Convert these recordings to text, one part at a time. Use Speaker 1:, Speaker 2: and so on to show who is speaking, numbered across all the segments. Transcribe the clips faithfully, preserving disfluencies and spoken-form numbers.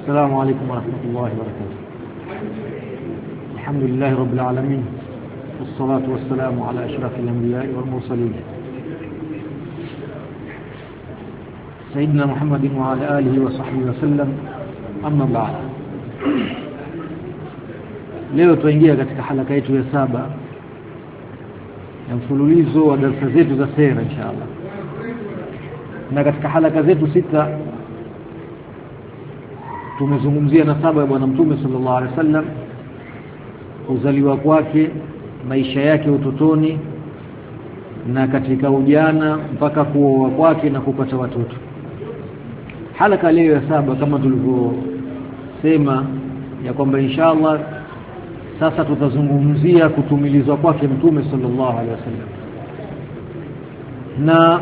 Speaker 1: السلام عليكم ورحمة الله وبركاته. الحمد لله رب العالمين، والصلاة والسلام على أشرف الأنبياء والمرسلين سيدنا محمد وعلى آله وصحبه وسلم. أما بعد، leo tuingia katika halaka yetu ya saba ya mfululizo wa darasa zetu za sera inshallah. Na katika halaka zetu sita tumezungumzia nasaba ya bwana mtume sallallahu alaihi wasallam, kuzaliwa kwake, maisha yake utotoni na katika ujana mpaka kuoa kwake na kupata watoto. Halaka leo ya saba kama tulivyosema ya kwamba inshallah sasa tutazungumzia kutumilizwa kwake mtume sallallahu alaihi wasallam. Na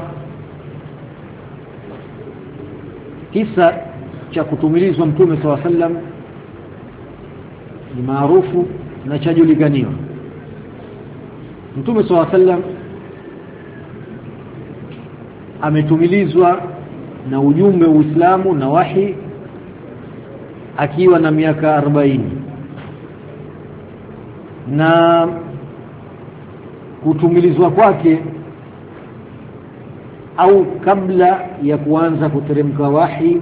Speaker 1: kisa cha kutumilizwa mtume sallallahu alaihi wasallam ni maarufu na chajulikaniwa. Mtume sallallahu alaihi wasallam ametumilizwa na ujumbe wa Uislamu na wahi akiwa na miaka arobaini, na kutumilizwa kwake au kabla ya kuanza kuteremka wahi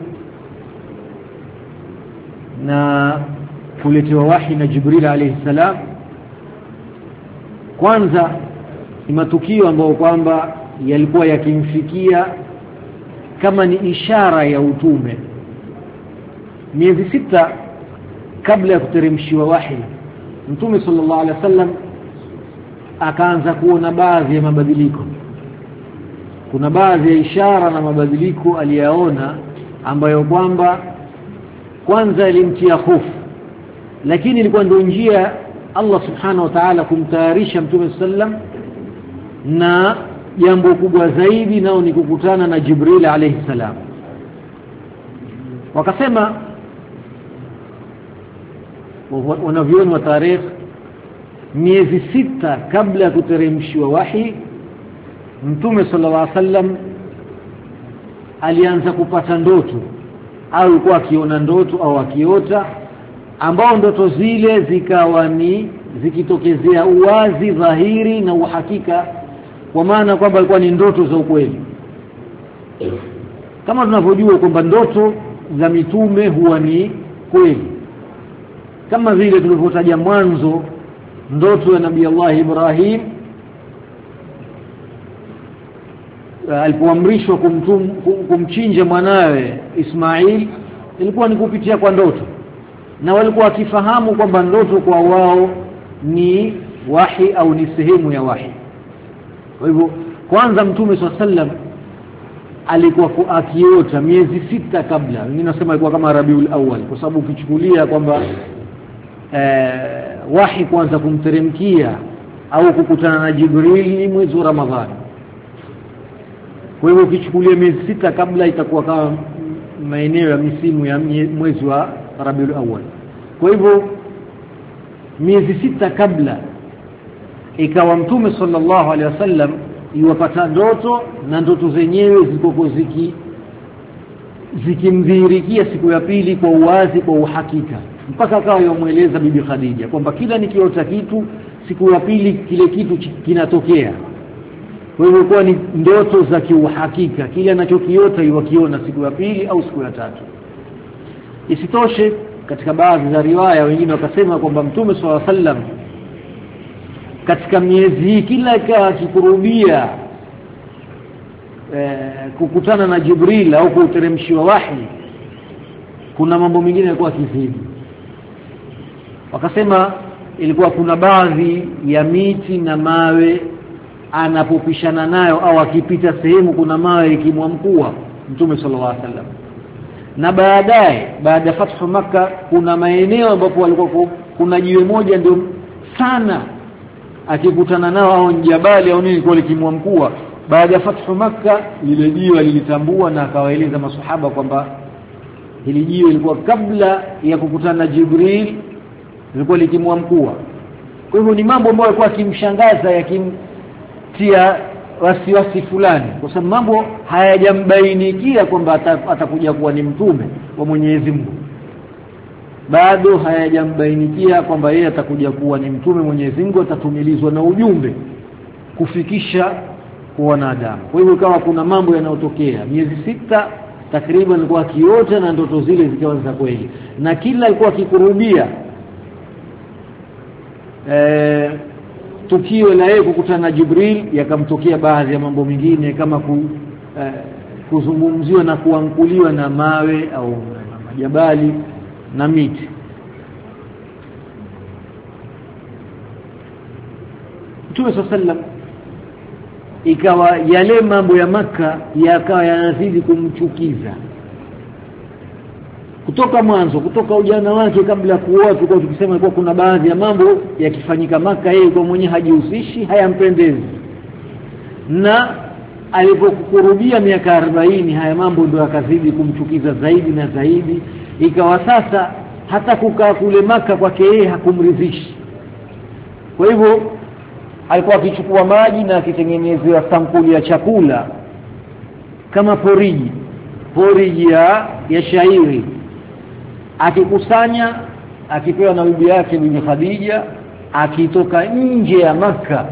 Speaker 1: na kuletewa wahi na Jibril alayhi salam, kwanza ni matukio ambayo kwamba yalikuwa yakimfikia kama ni ishara ya utume. Miezi sita kabla ya kuteremshiwa wahi, mtume sallallahu alaihi wasallam akaanza kuona baadhi ya mabadiliko. Kuna baadhi ya ishara na mabadiliko aliyaona ambayo kwamba kwanza ilimtia hofu, lakini ilikuwa ndio njia Allah subhanahu wa ta'ala kumtayarisha mtume sallam, na jambo kubwa zaidi nao ni kukutana na Jibril alayhi salam. Wakasema wanavyoni wa tarikh, miezi sita kabla ya kuteremshiwa wahi, mtume sallallahu alaihi wasallam alianza kupata ndoto au alikuwa akiona ndoto au akiota, ambao ndoto zile zikawa ni zikitokezea uwazi, dhahiri na uhakika, kwa maana kwamba alikuwa ni ndoto za ukweli. Kama tunavyojua kwamba ndoto za mitume huwa ni kweli, kama vile tulivyotaja mwanzo ndoto ya Nabii Allah Ibrahim alipoamrishwa kumtum kumchinja mwanawe Ismail, ilikuwa ni kupitia kwa ndoto, na walikuwa wakifahamu kwamba ndoto kwa wao ni wahi au ni sehemu ya wahi. Kwa hivyo kwanza mtume sallallahu alaihi wasallam alikuwa akiota miezi sita kabla. Mimi nasema ilikuwa kama Rabiul Awwal, kwa sababu ukichukulia kwamba eh, wahi kwanza kumteremkia au kukutana na Jibril ni mwezi wa Ramadhani. Kwa hivyo ukichukulia miezi sita kabla itakuwa kama maeneo ya misimu ya mwezi wa Rabiul Awwal. Kwa hivyo miezi sita kabla ikawa mtume sallallahu alaihi wasallam yuwapata ndoto, na ndoto zenyewe zilikuwa ziki zikimdhihirikia siku ya pili kwa uwazi, kwa uhakika, mpaka akawa yamueleza bibi Khadija kwamba kila nikiota kitu siku ya pili kile kitu kinatokea. Kwa hivyo kwa ni ndoto za kiuhakika, kile anachokiota yukiona siku ya pili au siku ya tatu. Isitoshe, katika baadhi za riwaya wengine wakasema kwamba mtume sallallahu alaihi wasallam katika miezi hii kila akikurubia eh, kukutana na Jibril au kuteremshiwa wahi, kuna mambo mengine yalikuwa kizidi. Wakasema ilikuwa kuna baadhi ya miti na mawe anapopishana nayo au akipita sehemu kuna mawe ikimwamkua mtume sallallahu alaihi wasallam. Na baadaye baada ya fathu Makkah kuna maeneo ambapo walikuwa kuna jiwe moja ndio sana akikutana nao au jabali au nini kwa likimwamkua. Baada ya fathu Makkah lile jiwe lilitambua na akawaeleza maswahaba kwamba hili jiwe lilikuwa kabla ya kukutana na Jibril lilikuwa likimwamkua. Kwa hivyo ni mambo ambayo yalikuwa kimshangaza, yakimtia wasiwasi fulani, kwa sababu mambo hayajambainikia kwamba atakuja kuwa ni mtume wa Mwenyezi Mungu. bado hayajambainikia kwamba yeye atakuja kuwa ni mtume Mwenyezi Mungu, atatumilizwa na ujumbe kufikisha kwa wanadamu. Kwa hivyo ikawa kuna mambo yanayotokea miezi sita takriban alikuwa akiota na ndoto zile zikawa za kweli, na kila alikuwa akikurubia eh tukio la yeye kukutana na Jibril yakamtokea baadhi ya mambo mengine kama ku, eh, kuzungumziwa na kuankuliwa na mawe au na majabali na miti. Mtume sallam ikawa yale mambo ya Makka yakawa yanazidi kumchukiza kutoka mwanzo, kutoka ujana wake kabla kuoa. Tulikuwa tukisema kwa kuna baadhi ya mambo yakifanyika Makka yeye kwa mwenye hajihusishi, hayampendezi, na alipokurubia miaka arobaini haya mambo ndio yakazidi kumchukiza zaidi na zaidi. Ikawa sasa hata kukaa kule Makka kwake yeye hakumridhishi. Kwa hivyo alikuwa akichukua maji na akitengenezea sampuli ya chakula kama poriji poriji ya, ya shairi, akikusanya akipewa na bibi yake Bibi Khadija, akitoka nje ya Makka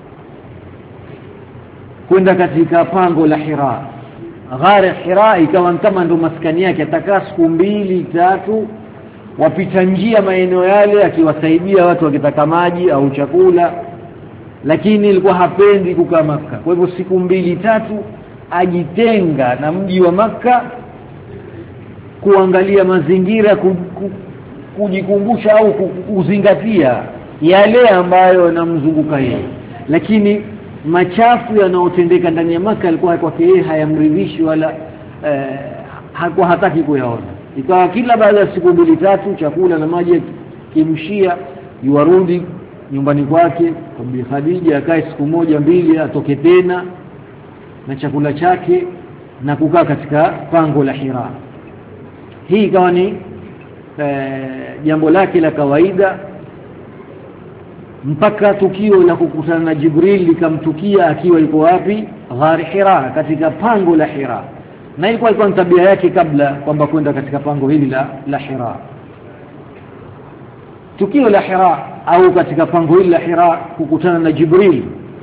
Speaker 1: kwenda katika pango la Hira. Ghar Hira ikawa kama ndo maskani yake, atakaa siku mbili tatu, wapita njia maeneo yale akiwasaidia watu wakitaka maji au chakula, lakini ilikuwa hapendi kukaa Makka. Kwa hivyo siku mbili tatu ajitenga na mji wa Makka kuangalia mazingira, kujikumbusha au kuzingatia yale ambayo yanamzunguka yeye, lakini machafu yanayotendeka ndani ya Makka alikuwa kwake yeye hayamridhishi wala eh, hakuwa hataki kuyaona. Ikawa kila baada ya siku mbili tatu chakula na maji kimshia, yuarudi nyumbani kwake kwa Bibi Khadija, akae siku moja mbili, atoke tena na chakula chake na kukaa katika pango la Hira. Hii ikawa ni e, jambo lake la kawaida, mpaka tukio la kukutana na Jibril likamtukia akiwa yuko wapi? Ghar Hira, katika pango la Hira. Na ilikuwa ilikuwa tabia yake kabla kwamba kwenda katika pango hili la, la Hira. Tukio la Hira au katika pango hili la Hira kukutana na Jibril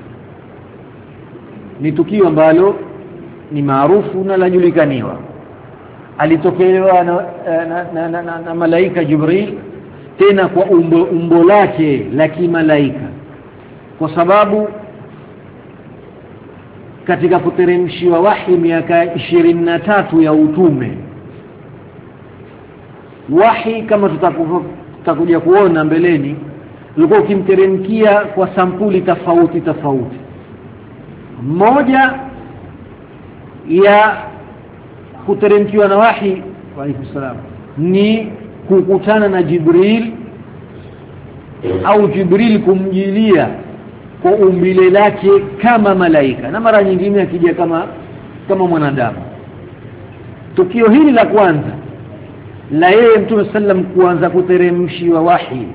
Speaker 1: ni tukio ambalo ni maarufu na lajulikaniwa. Alitokelewa na, na, na, na, na, na malaika Jibril, tena kwa umbo, umbo lake la kimalaika, kwa sababu katika kuteremshiwa wahi miaka ishirini na tatu ya utume, wahi kama tutakuja kuona mbeleni ulikuwa ukimteremkia kwa sampuli tofauti tofauti. Moja ya kuteremkiwa na wahi wa alayhi salam ni kukutana na Jibril au Jibril kumjilia kwa umbile lake kama malaika, na mara nyingine akija kama kama mwanadamu. Tukio hili la kwanza la yeye Mtume sallam kuanza kuteremshiwa wahi,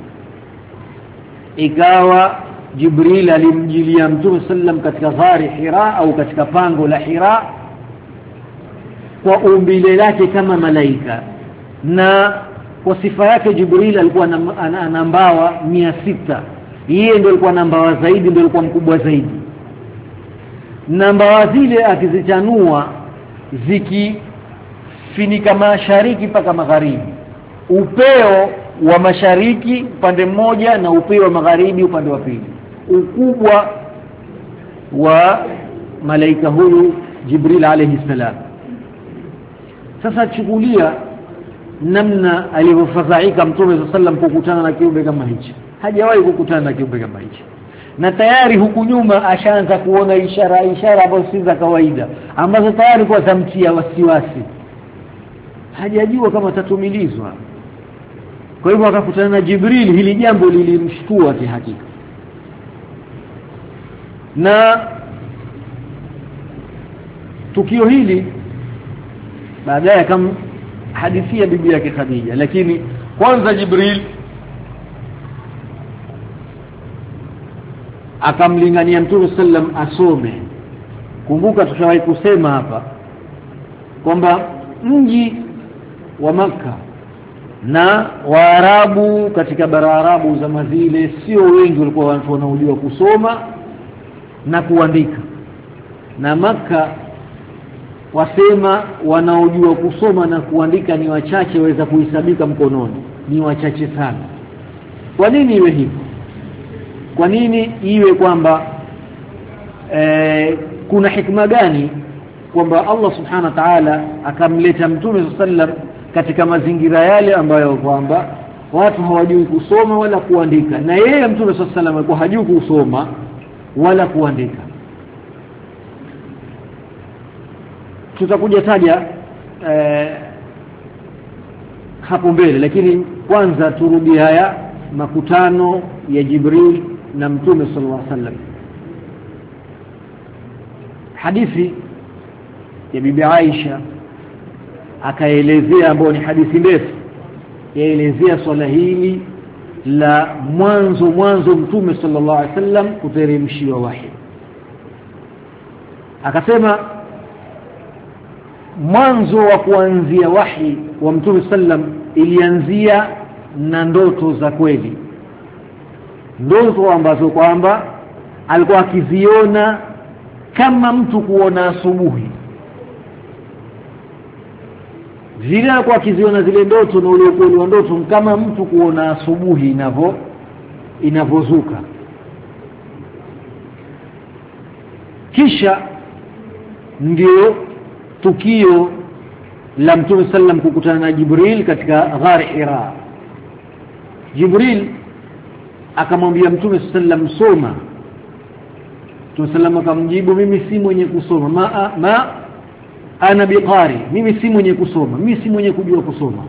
Speaker 1: ikawa Jibril alimjilia Mtume sallam katika Ghar Hira au katika pango la Hira kwa umbile lake kama malaika, na kwa sifa yake Jibril alikuwa ana mbawa mia sita. Yeye ndio alikuwa na mbawa zaidi, ndio alikuwa mkubwa zaidi, na mbawa zile akizichanua zikifinika mashariki mpaka magharibi, upeo wa mashariki upande mmoja na upeo wa magharibi upande wa pili. Ukubwa wa malaika huyu Jibril alayhi salam. Sasa chukulia namna alivyofadhaika Mtume sallam kukutana na kiumbe kama hichi. Hajawahi kukutana na kiumbe kama hichi, na tayari huku nyuma ashaanza kuona ishara ishara ambazo si za kawaida, ambazo tayari kwa zamtia wasiwasi, hajajua kama tatumilizwa. Kwa hivyo akakutana na Jibril, hili jambo lilimshtua kihakika. Na tukio hili baadaye kama hadithi ya bibi yake Khadija, lakini kwanza Jibril akamlingania Mtume sallam asome. Kumbuka tushawahi kusema hapa kwamba mji wa Makka na Waarabu katika bara Arabu zama zile sio wengi walikuwa watu wanaojua kusoma na kuandika, na Makka wasema wanaojua kusoma na kuandika ni wachache, waweza kuhesabika mkononi, ni wachache sana. Kwa nini iwe hivyo? Kwa nini iwe kwamba e, kuna hikma gani kwamba Allah subhanahu wa ta'ala akamleta Mtume sallam katika mazingira yale ambayo kwamba watu hawajui kusoma wala kuandika, na yeye Mtume sallam alikuwa hajui kusoma wala kuandika? Tutakuja taja eh, hapo mbele, lakini kwanza turudi haya makutano ya Jibril na Mtume sallallahu alaihi wasallam. Hadithi ya Bibi Aisha akaelezea, ambayo ni hadithi ndefu, yaelezea swala hili la mwanzo mwanzo Mtume sallallahu alaihi wasallam kuteremshiwa wahi. Akasema mwanzo wa kuanzia wahi wa Mtume sallam ilianzia na ndoto za kweli, ndoto ambazo kwamba alikuwa akiziona kama mtu kuona asubuhi. Zile alikuwa akiziona zile ndoto na ule ukweli wa ndoto kama mtu kuona asubuhi inavyo inavozuka. Kisha ndio tukio la Mtume sallam kukutana na Jibril katika ghar Hira. Jibril akamwambia Mtume sallam soma. Mtume sallam akamjibu, mimi si mwenye kusoma, ma, ma ana biqari, mimi si mwenye kusoma, mimi si mwenye kujua kusoma.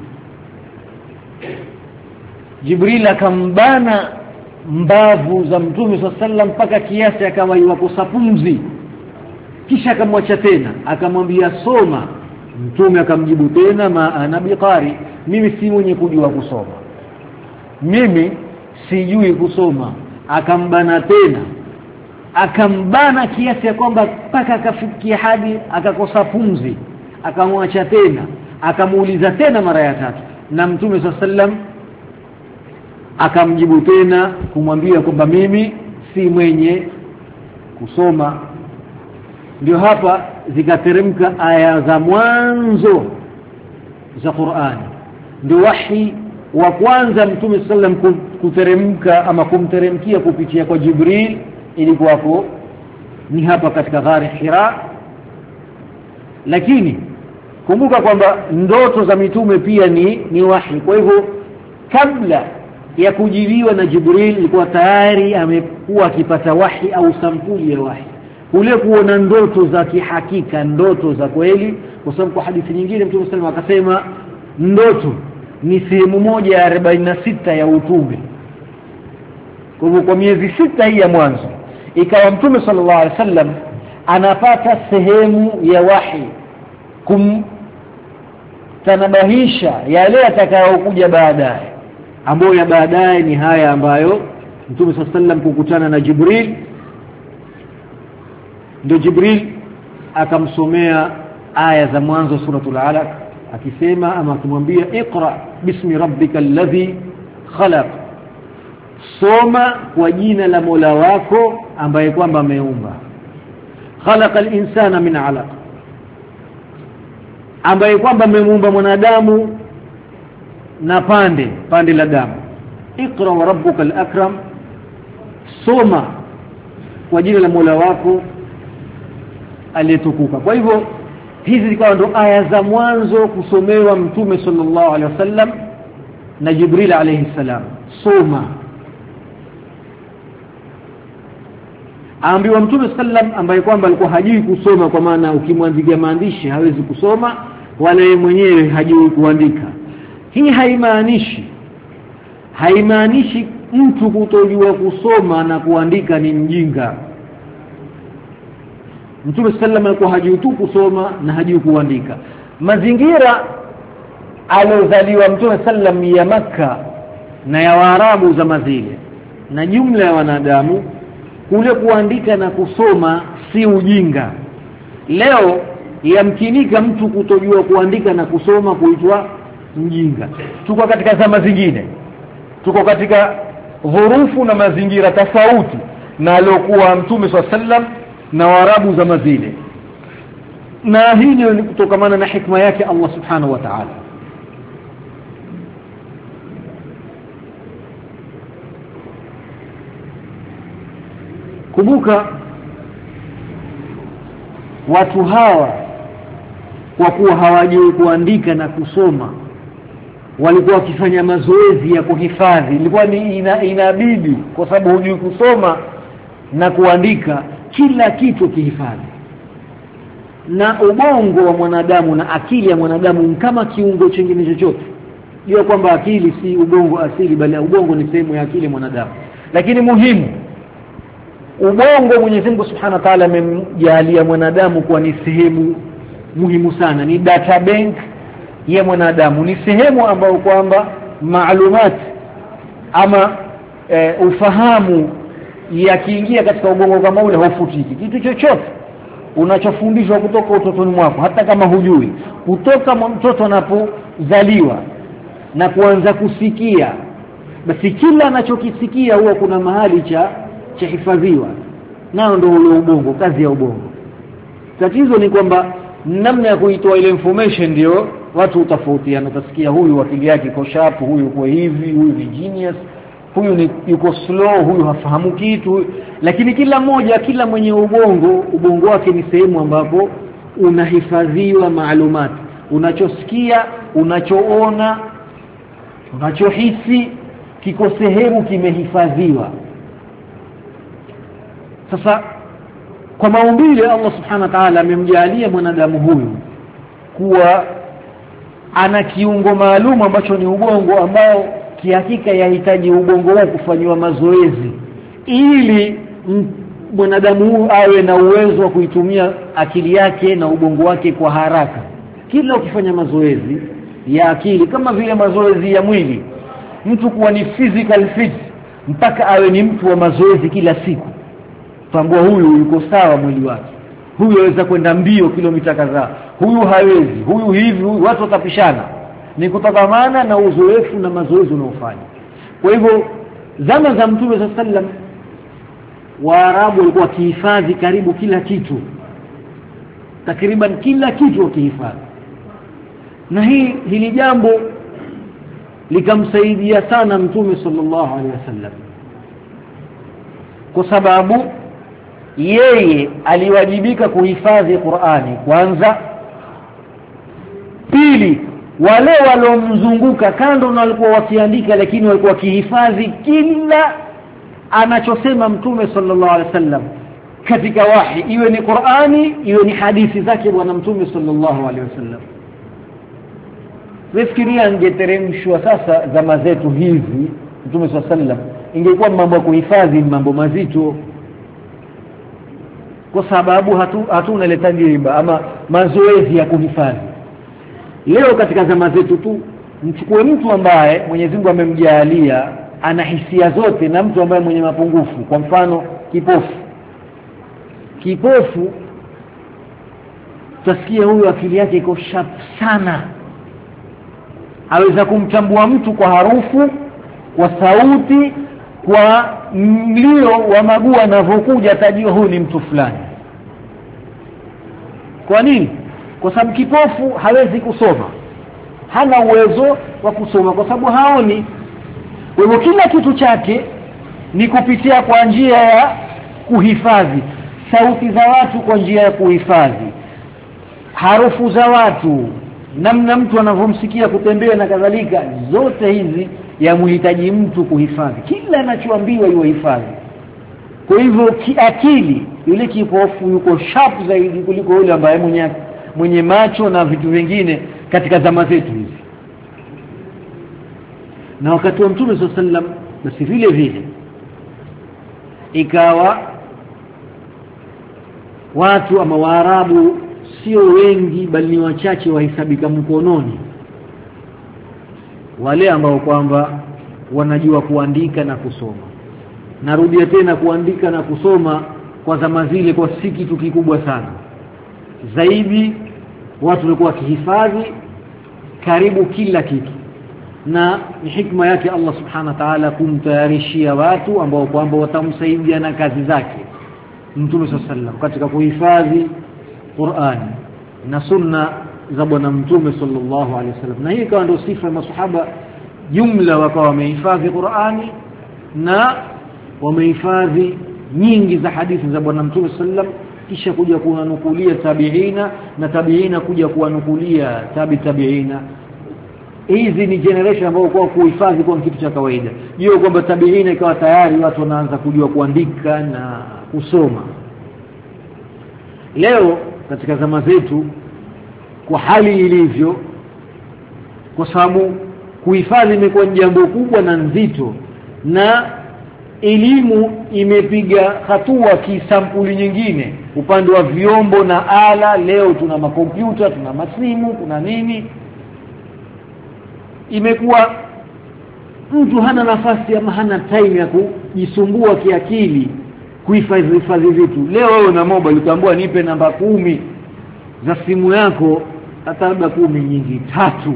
Speaker 1: Jibril akambana mbavu za Mtume sallam mpaka kiasi akawa yuwakosa pumzi, kisha akamwacha tena akamwambia soma. Mtume akamjibu tena, ma ana biqari, mimi si mwenye kujua kusoma, mimi sijui kusoma. Akambana tena, akambana kiasi ya kwamba mpaka akafikia hadi akakosa pumzi, akamwacha tena, akamuuliza tena mara ya tatu, na Mtume sallam akamjibu tena kumwambia kwamba mimi si mwenye kusoma. Ndio hapa zikateremka aya za mwanzo za Qur'ani. Ndio wahi wa kwanza Mtume sallam kuteremka ama kumteremkia kupitia kwa Jibril ilikuwa hapo ni hapa katika ghar Hira. Lakini kumbuka kwamba ndoto za mitume pia ni ni wahi. Kwa hivyo kabla ya kujiliwa na Jibril ilikuwa tayari amekuwa akipata wahi au sampuli ya wahi, kule kuona ndoto za kihakika, ndoto za kweli. Kwa sababu kwa hadithi nyingine Mtume sallallahu alaihi wasallam akasema ndoto ni sehemu moja ya arobaini na sita ya utume. Kwa hivyo kwa miezi sita hii ya mwanzo ikawa Mtume sallallahu alaihi wasallam anapata sehemu ya wahi kumtanabahisha yale atakayokuja baadaye, ambayo ya baadaye ni haya ambayo Mtume sallallahu alaihi wasallam kukutana na Jibril. Ndio Jibril akamsomea aya za mwanzo suratul Alaq akisema, ama kumwambia iqra bismi rabbikal ladhi khalaq, soma kwa jina la Mola wako ambaye kwamba ameumba. Khalaqal insana min alaq, ambaye kwamba ameumba mwanadamu na pande pande la damu. Iqra wa rabbukal akram, soma kwa jina la Mola wako aliyetukuka. Kwa hivyo hizi zikawa ndo aya za mwanzo kusomewa Mtume sallallahu alaihi wasallam na Jibril alayhi salam. Soma, aambiwa Mtume sallam ambaye kwamba alikuwa hajui kusoma, kwa maana ukimwandikia maandishi hawezi kusoma wala yeye mwenyewe hajui kuandika. Hii haimaanishi haimaanishi mtu kutojua kusoma na kuandika ni mjinga. Mtume sallam alikuwa hajui tu kusoma na hajui kuandika. Mazingira alozaliwa Mtume sallam ya Makka na ya Waarabu za mazile na jumla ya wanadamu, kule kuandika na kusoma si ujinga. Leo yamkinika mtu kutojua kuandika na kusoma kuitwa
Speaker 2: mjinga. Tuko katika zama zingine, tuko katika dhurufu na mazingira tofauti na aliokuwa Mtume swalla sallam na Waarabu zama zile, na hii ni kutokana na hikma yake Allah subhanahu wa ta'ala. Kumbuka watu hawa kwa kuwa hawajui kuandika na kusoma walikuwa wakifanya mazoezi ya kuhifadhi. Ilikuwa ni ina, inabidi kwa sababu hujui kusoma na kuandika kila kitu kihifadhi. Na ubongo wa mwanadamu na akili ya mwanadamu kama kiungo kingine chochote. Jua kwamba akili si ubongo asili, bali ubongo ni sehemu ya akili ya mwanadamu. Lakini muhimu, ubongo Mwenyezi Mungu Subhanahu wa Ta'ala amemjalia mwanadamu kuwa ni sehemu muhimu sana, ni data bank ya mwanadamu, ni sehemu ambayo kwamba maalumat ama e, ufahamu yakiingia katika ubongo kama ule haufutiki. Kitu chochote unachofundishwa kutoka utotoni mwako, hata kama hujui, kutoka mtoto anapozaliwa na kuanza kusikia, basi kila anachokisikia huwa kuna mahali cha cha hifadhiwa, nao ndio ule ubongo, kazi ya ubongo. Tatizo ni kwamba namna ya kuitoa ile information ndio watu utofautiana. Utasikia huyu akili yake iko sharp, huyu kwa hivi, huyu ni genius, huyu ni yuko slow, huyu hafahamu kitu. Lakini kila mmoja, kila mwenye ubongo, ubongo wake ni sehemu ambapo unahifadhiwa maalumat. Unachosikia, unachoona, unachohisi kiko sehemu kimehifadhiwa. Sasa kwa maumbile Allah Subhanahu wa Ta'ala amemjalia mwanadamu huyu kuwa ana kiungo maalum ambacho ni ubongo, ambao kihakika yahitaji ubongo wake kufanywa mazoezi ili mwanadamu huyu awe na uwezo wa kuitumia akili yake na ubongo wake kwa haraka. Kila ukifanya mazoezi ya akili kama vile mazoezi ya mwili, mtu kuwa ni physical fit mpaka awe ni mtu wa mazoezi kila siku, tambua huyu yuko sawa mwili wake. Huyu aweza kwenda mbio kilomita kadhaa, huyu hawezi, huyu hivi, huyu, watu watapishana. Ni kutokamana na uzoefu na mazoezi unaofanya. Kwa hivyo zama za Mtume sallallahu alaihi wasallam Waarabu walikuwa wakihifadhi karibu kila kitu, takriban kila kitu wakihifadhi. Na hii hili jambo likamsaidia sana Mtume sallallahu alaihi wasallam, kwa sababu yeye aliwajibika kuhifadhi Qur'ani kwanza. Pili, wale walomzunguka kando na walikuwa wakiandika, lakini walikuwa wakihifadhi kila anachosema Mtume sallallahu alaihi wasallam katika wahi, iwe ni Qur'ani, iwe ni hadithi zake bwana Mtume sallallahu alaihi wasallam. Fikiria angeteremshwa sasa zama zetu hizi Mtume sallallahu alaihi wasallam, ingekuwa mambo ya kuhifadhi mambo mazito, kwa sababu hatu hatuna ile tajriba ama mazoezi ya kuhifadhi. Leo katika zama zetu tu, mchukue mtu ambaye Mwenyezi Mungu amemjalia ana hisia zote, na mtu ambaye mwenye mapungufu, kwa mfano kipofu. Kipofu tasikia huyu akili yake iko sharp sana, aweza kumtambua mtu kwa harufu, kwa sauti, kwa mlio wa maguu anavyokuja, atajua huyu ni mtu fulani. Kwa nini? Kwa sababu kipofu hawezi kusoma, hana uwezo wa kusoma kwa sababu haoni. Kwa hivyo kila kitu chake ni kupitia kwa njia ya kuhifadhi sauti za watu, kwa njia ya kuhifadhi harufu za watu, namna mtu anavyomsikia kutembea na kadhalika. Zote hizi yamhitaji mtu kuhifadhi, kila anachoambiwa iwe hifadhi. Kwa hivyo kiakili yule kipofu yuko sharp zaidi kuliko yule ambaye mwenye mwenye macho na vitu vingine katika zama zetu hizi. Na wakati wa Mtume sallallahu alaihi wasallam basi vile vile ikawa watu ama Waarabu sio wengi, bali ni wachache wahesabika mkononi, wale ambao kwamba wanajua kuandika na kusoma. Narudia tena, kuandika na kusoma kwa zama zile kwa si kitu kikubwa sana. Zaidi watu walikuwa wakihifadhi
Speaker 1: karibu kila kitu, na ni hikma yake Allah subhanahu wa ta'ala kumtayarishia watu ambao kwamba watamsaidia na kazi zake Mtume sallallahu alaihi wasallam katika kuhifadhi Qur'an na sunna za bwana Mtume sallallahu alaihi wasallam. Na hii ikawa ndio sifa ya masahaba jumla, wakawa wamehifadhi Qur'ani na wamehifadhi nyingi za hadithi za bwana Mtume sallallahu alaihi wasallam, kisha kuja kuwanukulia tabiina na tabiina kuja kuwanukulia tabi tabiina. Hizi ni generation ambao kwa kuhifadhi kwa kitu cha kawaida. Hiyo kwamba tabiina ikawa tayari watu wanaanza kujua kuandika na kusoma. Leo katika zama zetu kwa hali ilivyo, kwa sababu kuhifadhi imekuwa jambo kubwa na nzito, na elimu imepiga hatua kisampuli nyingine upande wa vyombo na ala. Leo tuna makompyuta, tuna masimu, kuna nini, imekuwa mtu hana nafasi ama hana time ya kujisumbua kiakili kuhifadhi hifadhi vitu. Leo wewe na mobile utaambiwa nipe namba kumi za simu yako, hata labda kumi nyingi tatu.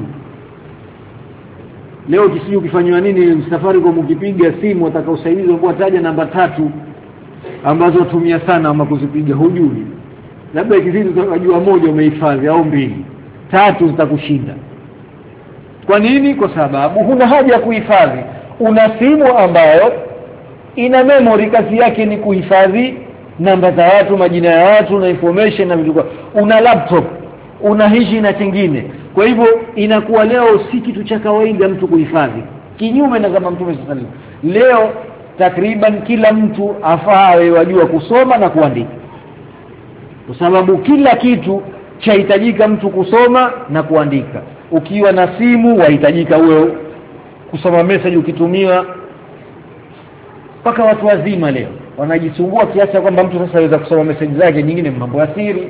Speaker 1: Leo kisiju ukifanywa nini safari kwa mkipiga simu atakaosaidiza kwa taja namba tatu ambazo tumia sana ama kuzipiga hujui. Labda ikizidi utajua moja umehifadhi au mbili, tatu zitakushinda. Kwa nini? Kwa sababu huna haja ya kuhifadhi. Una simu ambayo ina memory, kazi yake ni kuhifadhi namba za watu, majina ya watu na information na vitu. Una laptop, una hizi na kingine. Kwa hivyo inakuwa leo si kitu cha kawaida mtu kuhifadhi, kinyume na zama Mtume sallallahu alaihi wasallam. Leo takriban kila mtu afaawe wajua kusoma na kuandika, kwa sababu kila kitu chahitajika mtu kusoma na kuandika. Ukiwa na simu wahitajika uwe kusoma message ukitumiwa. Paka watu wazima leo wanajisumbua kiasi kwamba mtu sasa anaweza kusoma message zake nyingine mambo ya siri,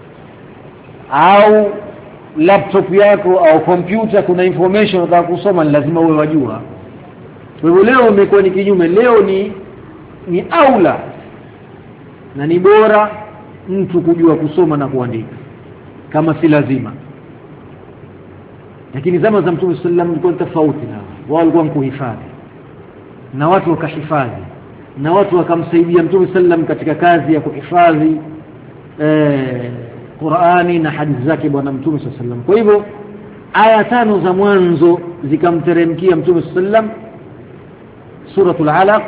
Speaker 1: au laptop yako au kompyuta kuna information unataka kusoma, ni lazima uwe wajua. Kwa hivyo leo umekuwa ni kinyume. Leo ni ni aula na ni bora mtu kujua kusoma na kuandika kama si lazima. Lakini zama za Mtume sallallahu alaihi wasallam ilikuwa tofauti, na wao walikuwa kuhifadhi na watu wakahifadhi na watu wakamsaidia Mtume sallallahu alaihi wasallam katika kazi ya kuhifadhi eh Qur'ani na hadithi zake bwana Mtume sallallahu alaihi wasallam. Kwa hivyo aya tano za mwanzo zikamteremkia Mtume sallallahu alaihi wasallam, suratul Alaq.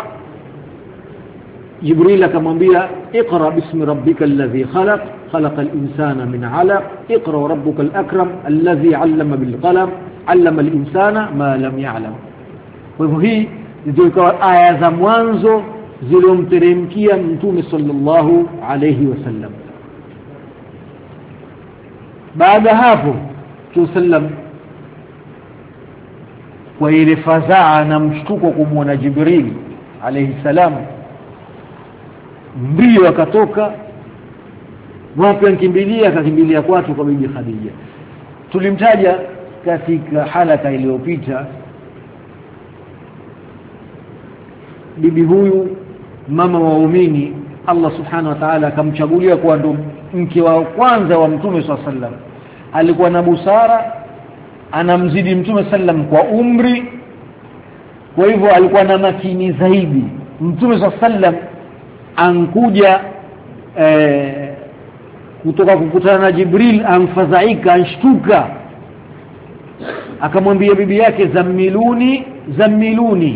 Speaker 1: Jibril akamwambia iqra bismi rabbikal ladhi khalaq khalaqal insana min 'alaq iqra rabbukal akram alladhi 'allama bil qalam 'allama al insana ma lam ya'lam. Kwa hivyo hii ndio ikawa aya za mwanzo zilizomteremkia Mtume sallallahu alaihi wasallam. Baada hapo tusallam kwa ile fadhaa na mshtuko kumwona Jibril alayhi salam, mbio akatoka. Wapi ankimbilia? Akakimbilia kwatu kwa bibi Khadija. Tulimtaja katika halaka iliyopita. Bibi huyu mama wa waumini, Allah subhanahu wa ta'ala akamchagulia kuwa ndo mke wa kwanza wa Mtume sallallahu alaihi wasallam. Alikuwa na busara, anamzidi Mtume sallam kwa umri, kwa hivyo alikuwa na makini zaidi. Mtume sallam ankuja eh, kutoka kukutana na Jibril, amfadhaika, anshtuka, akamwambia bibi yake zammiluni zammiluni,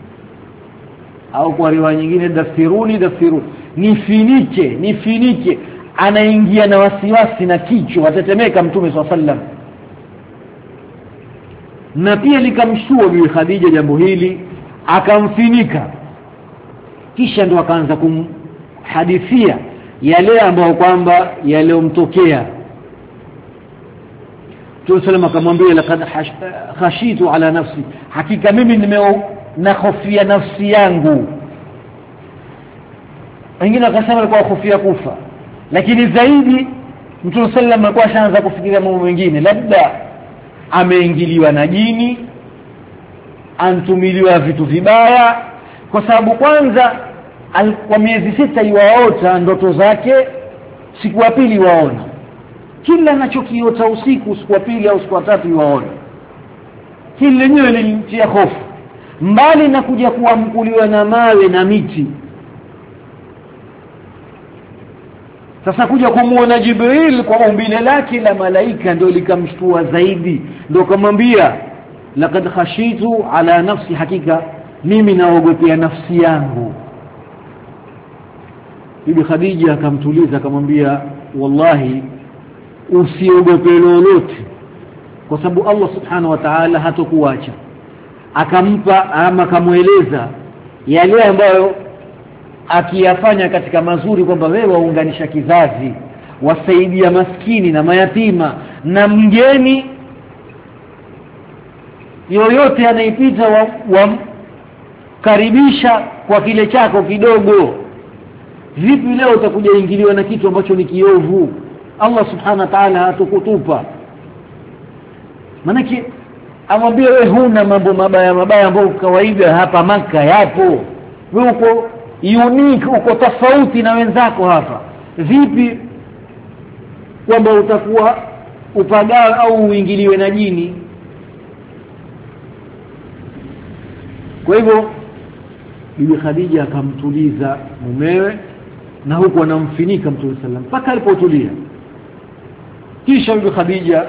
Speaker 1: au kwa riwaya nyingine dafiruni dafiruni, nifinike nifinike. Anaingia na wasiwasi na kichwa atetemeka Mtume sallallahu alaihi wasallam. Na pia likamshtua bibi Khadija jambo hili, akamfinika. Kisha ndo akaanza kumhadithia yale ambayo kwamba yaliyomtokea. Mtume sallallahu akamwambia laqad khashitu ala nafsi, hakika mimi nimehofia nafsi yangu. Wengine wakasema alikuwa hofia kufa, lakini zaidi Mtume sallallahu alikuwa ashaanza kufikiria mambo mengine, labda ameingiliwa na jini, antumiliwa vitu vibaya. Kwa sababu kwanza kwa miezi sita iwaota ndoto zake, siku ya pili waona,
Speaker 2: kila anachokiota usiku siku ya pili au siku ya tatu yuaona. Hili lenyewe lilimtia hofu, mbali na kuja kuamkuliwa na mawe na miti. Sasa kuja kumuona Jibril kwa umbile lake la malaika ndio likamshtua zaidi, ndio kumwambia laqad khashitu ala nafsi, hakika mimi naogopea nafsi yangu. Bibi Khadija akamtuliza akamwambia wallahi usiogope lolote, kwa sababu Allah subhanahu wa ta'ala hatakuacha. Akampa ama akamueleza yale ambayo akiyafanya katika mazuri, kwamba wewe waunganisha kizazi, wasaidia maskini na mayatima na mgeni yoyote anaipita wa, wa karibisha kwa kile chako kidogo. Vipi leo utakuja ingiliwa na kitu ambacho ni kiovu? Allah subhanahu wa ta'ala hatakutupa. Manake amwambia wewe huna mambo mabaya mabaya ambayo kawaida hapa Maka yapo. Wewe uko unique, uko tofauti na wenzako hapa. Vipi kwamba utakuwa upagawe au uingiliwe na jini? Kwa hivyo Bibi Khadija akamtuliza mumewe, na huko anamfinika Mtume sallam mpaka alipotulia. Kisha Bibi Khadija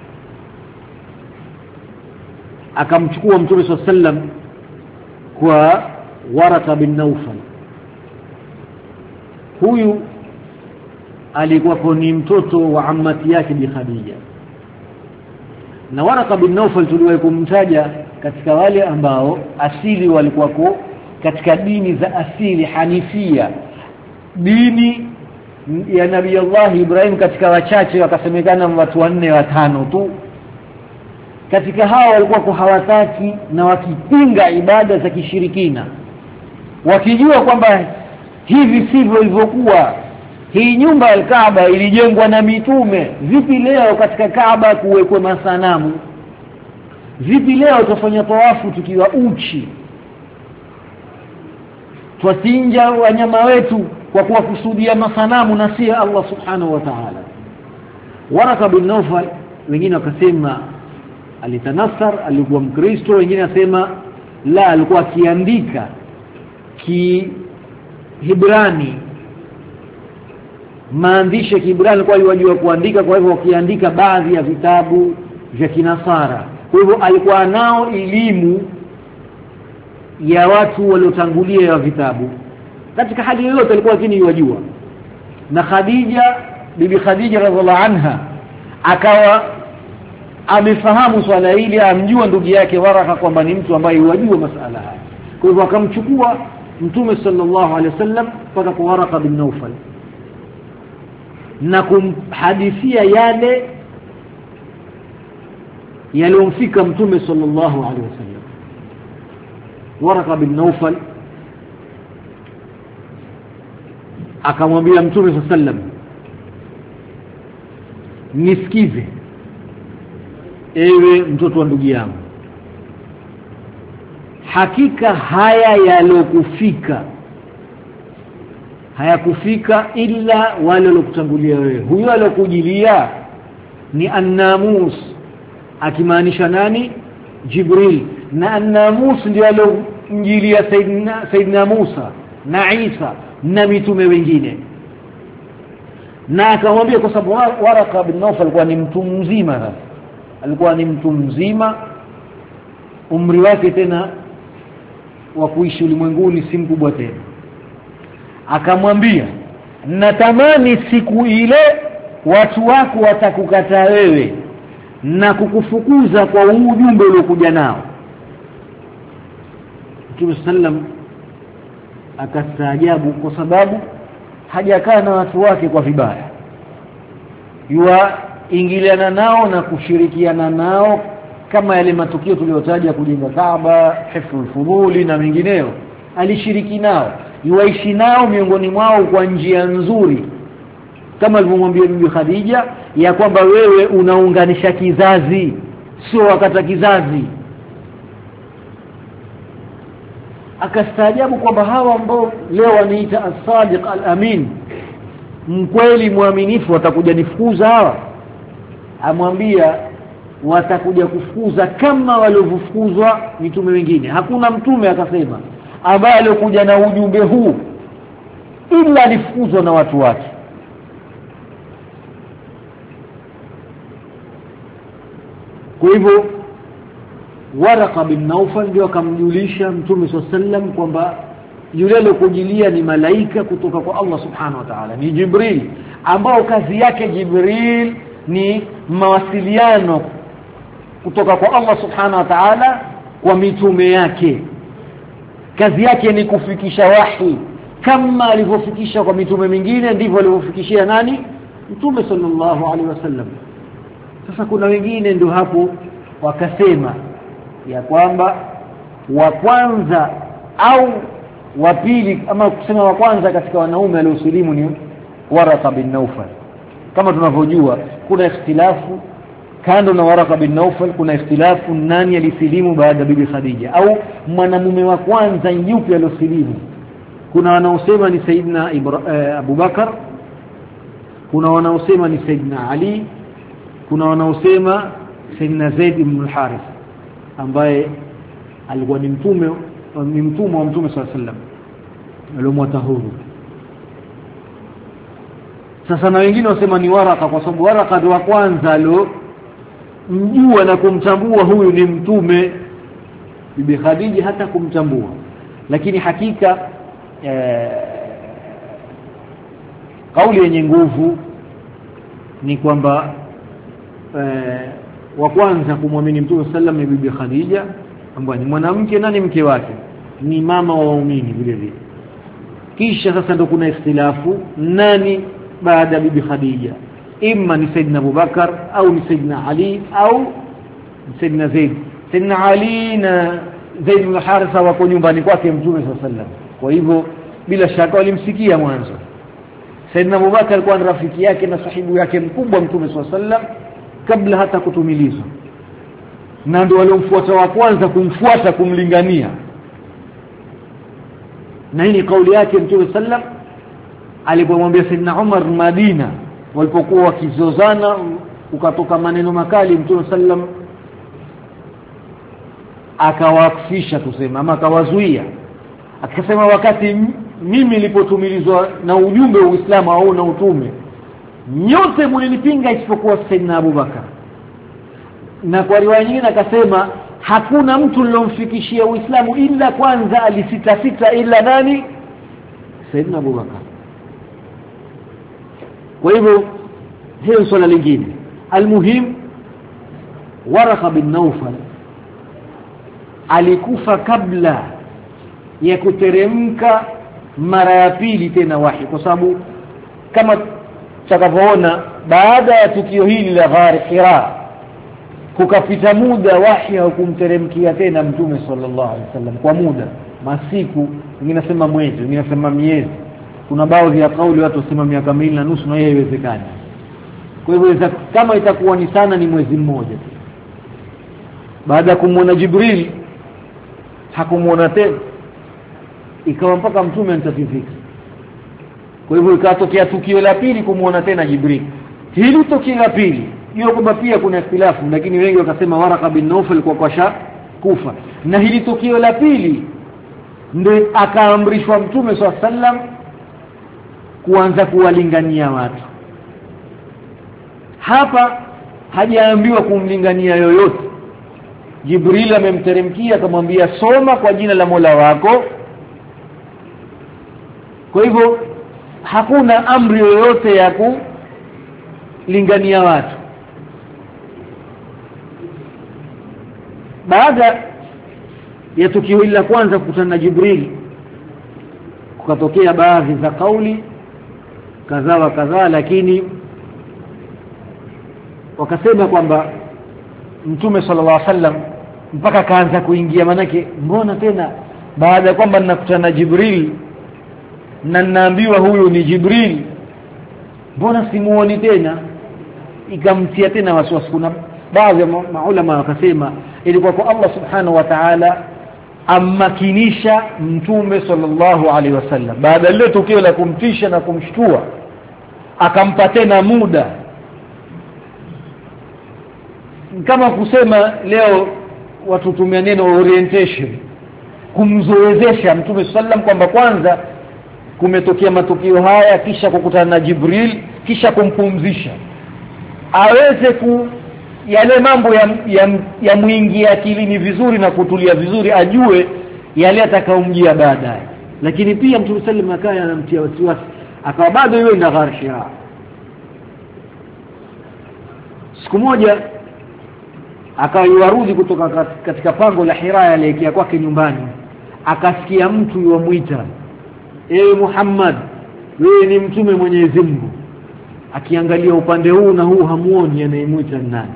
Speaker 2: akamchukua Mtume sallam kwa Waraka bin Naufal. Huyu alikuwa ni mtoto wa ammati yake Bi Khadija, na Waraka bin Naufal tuliwahi kumtaja katika wale ambao asili walikuwa katika dini za asili Hanifia, dini ya Nabii Allah Ibrahim. Katika wachache wakasemekana watu wanne watano tu katika hao walikuwa hawataki na wakipinga ibada za kishirikina, wakijua kwamba hivi sivyo ilivyokuwa. Hii nyumba ya Kaaba ilijengwa na mitume. Vipi leo katika Kaaba kuwekwe masanamu? Vipi leo tufanya tawafu tukiwa uchi? Twasinja wanyama wetu kwa kuwakusudia masanamu na si Allah subhanahu wa ta'ala. Waraka bin Naufal, wengine wakasema alitanassar, alikuwa Mkristo. Wengine wasema la, alikuwa akiandika ki Hibrani, maandishi ya Kiibrani kwa aliwajua kuandika, kwa hivyo akiandika baadhi ya vitabu vya Kinasara. Kwa hivyo alikuwa nao elimu ya watu waliotangulia ya vitabu. Katika hali yoyote alikuwa kini yajua. Na Khadija, Bibi Khadija radhiallahu anha, akawa amefahamu swala hili, amjua ndugu yake Waraka kwamba ni mtu ambaye yajua masala haya. Kwa hivyo akamchukua Mtume sallallahu alaihi wasallam mpaka kwa Waraka bin Naufal na kumhadithia yale yaliyomfika Mtume sallallahu alaihi wasallam. Waraka bin Naufal akamwambia Mtume sallallahu alaihi wasallam, nisikize ewe mtoto wa ndugu yangu, hakika haya yalokufika hayakufika ila wale waliokutangulia wewe. Huyo alokujilia ni an-namus, akimaanisha nani? Jibril. Na an-namus ndio alomjilia Saidina Saidina Musa na Isa na mitume wengine. Na akamwambia, kwa sababu Waraka bin Naufal alikuwa ni mtu mzima sasa, alikuwa ni mtu mzima, umri wake tena wa kuishi ulimwenguni si mkubwa tena. Akamwambia, natamani siku ile watu wako watakukataa wewe na kukufukuza kwa huu ujumbe uliokuja nao. Mtume sallam akastaajabu, kwa sababu hajakaa na watu wake kwa vibaya, yua ingiliana nao na kushirikiana nao kama yale matukio tuliyotaja, kujenga Kaaba, hifdhul fuduli na mengineyo. Alishiriki nao, yuaishi nao miongoni mwao kwa njia nzuri, kama alivyomwambia Bibi Khadija ya kwamba wewe unaunganisha kizazi, sio wakata kizazi. Akastaajabu kwamba hawa ambao leo wanaita as-sadiq al-amin, mkweli muaminifu, watakuja nifukuza hawa? amwambia watakuja kufukuza kama waliofukuzwa mitume wengine. Hakuna mtume akasema ambaye alikuja na ujumbe huu ila alifukuzwa na watu wake. Kwa hivyo Waraka bin Naufal ndio akamjulisha Mtume sallam kwamba yule aliyokujilia ni malaika kutoka kwa Allah subhanahu wa ta'ala, ni Jibril, ambao kazi yake Jibril ni mawasiliano kutoka kwa Allah subhanahu wa ta'ala kwa mitume yake. Kazi yake ni kufikisha wahi kama alivyofikisha kwa mitume mingine, ndivyo alivyofikishia nani? Mtume sallallahu alaihi wasallam. Sasa kuna wengine ndio hapo wakasema ya kwamba wa kwanza au wa pili, ama kusema wa kwanza katika wanaume waliosilimu ni Waraka bin Naufal. Kama tunavyojua kuna ikhtilafu kando na Waraka bin Naufal, kuna ikhtilafu nani alisilimu baada ya bibi Khadija, au mwanamume wa kwanza yupi aliosilimu. Kuna wanaosema ni Saidina eh, Abu Bakar, kuna wanaosema ni Saidina Ali, kuna wanaosema Saidina Zaid ibn al-Harith ambaye alikuwa ni mtume ni mtume wa Mtume sallallahu alaihi wasallam aliyomwata huru. Sasa na wengine wasema ni Waraka kwa sababu Waraka ndio wa kwanza alio mjua na kumtambua huyu ni mtume. Bibi Khadija hata kumtambua, lakini hakika eh, kauli yenye nguvu ni kwamba eh, wa kwanza kumwamini Mtume sallam ni Bibi Khadija, ambaye ni mwanamke na ni mke wake, ni mama wa waumini vile vile. Kisha sasa ndo kuna ikhtilafu nani baada ya Bibi Khadija, imma ni Saidina Abu Bakar au ni Saidina Ali au Saidina Zaid. Saidina Ali na Zaid ibn Haritha wako nyumbani kwake Mtume sallam, kwa hivyo bila shaka walimsikia mwanzo. Saidina Abu Bakar alikuwa ni rafiki yake na sahibu yake mkubwa Mtume sallam kabla hata kutumilizwa, na ndio waliomfuata wa kwanza kumfuata kumlingania. Na hii ni kauli yake Mtume sallam alipomwambia Saidina Umar Madina walipokuwa wakizozana, ukatoka maneno makali, Mtume sallam akawakfisha tuseme, ama akawazuia, akasema wakati mimi nilipotumilizwa na ujumbe wa Uislamu au na utume, nyote mlinipinga isipokuwa Saidina Abu Bakar. Na kwa riwaya nyingine akasema hakuna mtu nilomfikishia Uislamu ila kwanza alisita sita ila nani? Saidina Abu Bakar. Kwa hivyo hiyo swala lingine. Almuhim Waraka bin Naufal alikufa kabla ya kuteremka mara ya pili tena wahi, kwa sababu kama tutakavyoona baada ya tukio hili la Ghar Hira kukapita muda wahi haukumteremkia tena Mtume sallallahu alaihi wasallam kwa muda masiku, wengine nasema mwezi, wengine nasema miezi, kuna baadhi ya kauli watu wasema miaka miwili na nusu, na hiyo haiwezekani. Kwa hivyo kama itakuwa ni sana ni mwezi mmoja. Baada ya kumuona Jibril hakumuona tena, ikawa mpaka Mtume anatafika. Kwa hivyo ikatokea tukio la pili kumuona tena Jibril. Hili tukio la pili hiyo kwamba pia kuna ikhtilafu, lakini wengi wakasema Waraka bin Naufal kwa kwasha kufa. Na hili tukio la pili ndio akaamrishwa Mtume swalla sallam kuanza kuwalingania watu. Hapa hajaambiwa kumlingania yoyote. Jibril amemteremkia akamwambia soma kwa jina la Mola wako. Kwa hivyo hakuna amri yoyote ya kulingania watu. Baada ya tukio hili la kwanza kukutana na Jibril, kukatokea baadhi za kauli kadhaa wa kadhaa, lakini wakasema kwamba Mtume sallallahu alaihi wasallam mpaka kaanza kuingia, manake mbona tena baada ya kwamba ninakutana na Jibril na ninaambiwa huyu ni Jibril, mbona simuoni tena? Ikamtia tena wasiwasi. Kuna baadhi ya maulama wakasema ilikuwa kwa Allah subhanahu wa ta'ala ammakinisha Mtume sallallahu alaihi wasallam baada ya tukio la kumtisha na kumshtua, akampa tena muda kama kusema leo watu tumia neno orientation, kumzoezesha Mtume sallam kwamba kwanza kumetokea matukio haya, kisha kukutana na Jibril, kisha kumpumzisha aweze ku yale mambo ya, ya, ya muingia akilini vizuri na kutulia vizuri, ajue yale atakaomjia baadaye. Lakini pia Mtume sallam akaya anamtia wasiwasi, akawa bado yeye ndio Ghar Hira. Siku moja akawa yuarudi kutoka katika pango la Hira alielekea kwake nyumbani, akasikia mtu yuamuita, ewe Muhammad, wewe ni mtume Mwenyezi Mungu. Akiangalia upande huu na huu hamuoni anayemuita nani.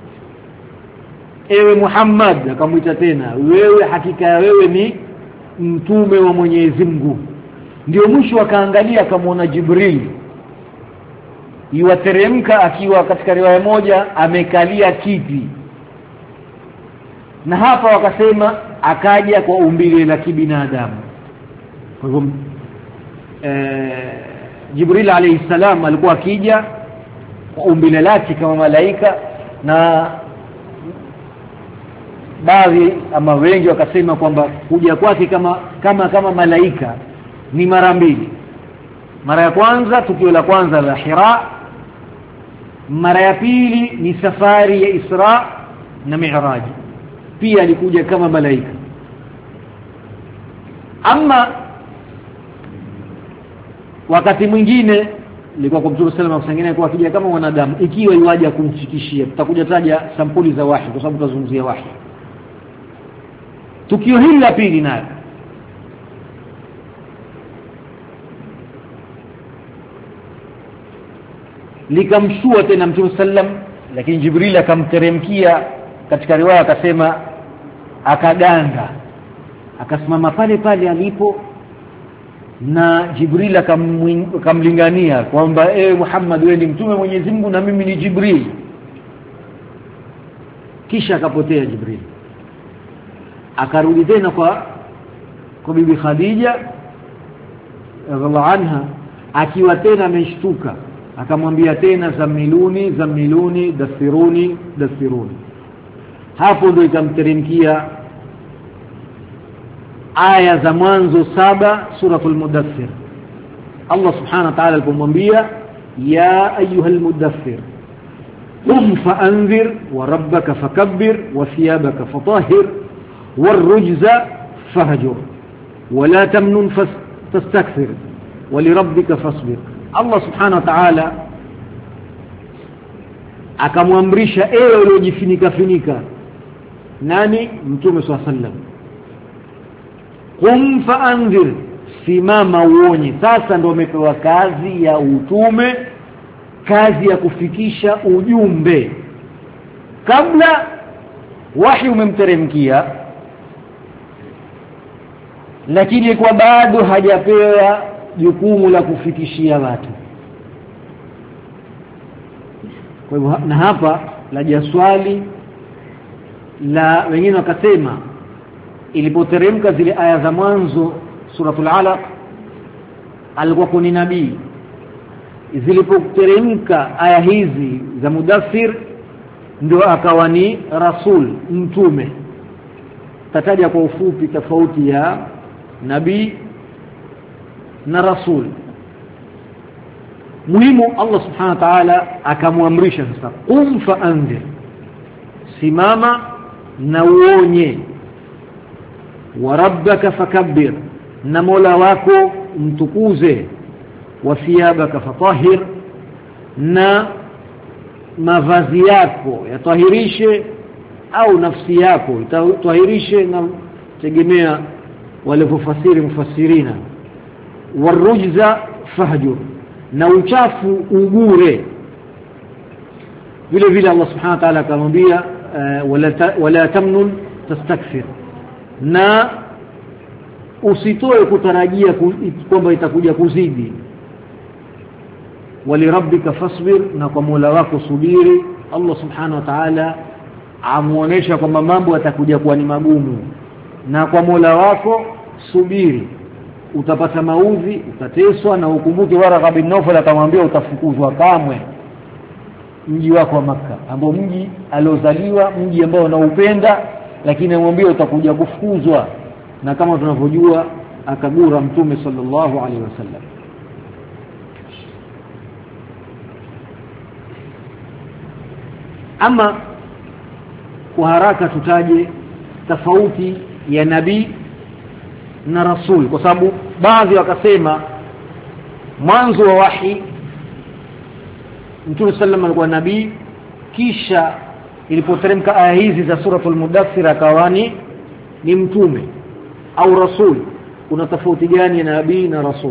Speaker 2: Ewe Muhammad, akamuita tena, wewe hakika wewe ni mtume wa Mwenyezi Mungu. Ndio mwisho akaangalia akamwona Jibril yuateremka, akiwa katika riwaya moja amekalia kiti, na hapa wakasema akaja kwa umbile la kibinadamu. Kwa hivyo eh, Jibril alayhi salam alikuwa akija kwa umbile lake kama malaika, na baadhi ama wengi wakasema kwamba kuja kwake kama kama kama malaika ni mara mbili. Mara ya kwanza tukio la kwanza la Hira, mara ya pili ni safari ya Isra na Mi'raj, pia alikuja kama malaika. Ama wakati mwingine ilikuwa kwa Mtume sallallahu alayhi wasallam kwa akija kama wanadamu, ikiwa yuaje kumfikishia. Tutakuja taja sampuli za wahi kwa sababu tutazungumzia wahi. Tukio hili la pili nayo likamshua tena Mtume sallam, lakini Jibril akamteremkia. Katika riwaya akasema akaganda, akasimama pale pale alipo, na Jibril akamlingania kwamba ewe Muhammad, wewe ni mtume Mwenyezi Mungu na mimi ni Jibril. Kisha akapotea Jibril, akarudi tena kwa kwa bibi Khadija radhiallahu anha, akiwa tena ameshtuka, akamwambia tena zamiluni zamiluni dasiruni dasiruni. Hapo ndio ikamteremkia aya za mwanzo saba suratul Mudaththir. Allah subhanahu wa ta'ala alipomwambia ya ayyuhal mudaththir qum fa'anzir wa rabbaka fakabbir wa thiyabaka fatahhir warrujza fahjur wa la tamnun fastakthir wa lirabbika fasbir. Allah subhanahu wa ta'ala akamwamrisha ewe uliojifunika funika, nani? Mtume swalla sallam, qum fa'anzir, simama uonye. Sasa ndio umepewa kazi ya utume, kazi ya kufikisha ujumbe. Kabla wahi umemteremkia, lakini kwa bado hajapewa jukumu la kufikishia watu. Kwa hivyo na hapa la swali la wengine wakasema, ilipoteremka zile aya za mwanzo suratul Alaq alikuwa kuni nabii, zilipoteremka aya hizi za Mudaththir ndio akawa ni rasul, mtume. Tataja kwa ufupi tofauti ya nabii na rasul. Muhimu Allah subhanahu wa ta'ala akamwamrisha sasa, qum fa'anzir, simama na uonye, wa rabbaka fakabbir, na Mola wako mtukuze, wa thiyabaka fatahhir, na mavazi yako yatahirishe, au nafsi yako itahirishe, na tegemea walipofasiri mufassirina. Warujza fahjur, na uchafu ugure. Vile vile Allah subhanahu wa ta'ala akamwambia uh, wala ta, wala tamnun tastakthir, na usitoe kutarajia kwamba itakuja kuzidi. Walirabbika fasbir, na kwa Mola wako subiri. Allah subhanahu wa ta'ala amuonesha kwamba mambo yatakuja kuwa ni magumu, na kwa Mola wako subiri. Utapata maudhi, utateswa, na ukumbuke Waraka bin Nawfal akamwambia utafukuzwa kamwe.
Speaker 1: mji wako wa Makka, ambao mji aliozaliwa, mji ambao unaupenda, lakini amwambia utakuja kufukuzwa, na kama tunavyojua akagura Mtume sallallahu alaihi wasallam. Ama kwa haraka tutaje tofauti ya nabii na rasul, kwa sababu baadhi wakasema mwanzo wa wahi Mtume sallallahu alikuwa nabii, kisha ilipoteremka aya hizi za suratul Mudaththir akawani ni mtume au rasul. Kuna tofauti gani ya nabii na rasul?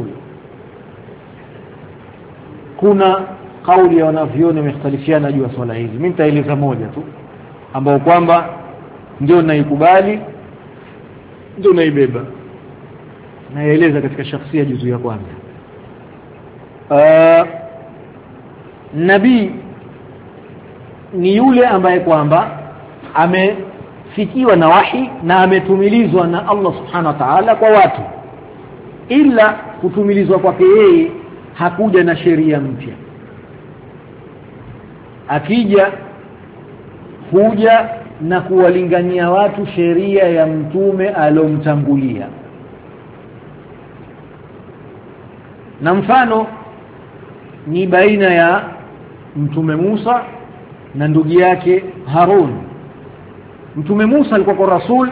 Speaker 1: Kuna kauli ya wanavyoni wamekhtalifiana juu ya swala hili. Mimi nitaeleza moja tu ambao kwamba ndio naikubali, ndio naibeba, naeleza katika shakhsia juzu ya kwanza. Uh, nabii ni yule ambaye kwamba amefikiwa na wahi na ametumilizwa na Allah subhanahu wa ta'ala kwa watu, ila kutumilizwa kwake yeye hakuja na sheria mpya. Akija huja na kuwalingania watu sheria ya mtume alomtangulia. Na mfano ni baina ya mtume Musa na ndugu yake Harun. Mtume Musa alikuwa kwa rasul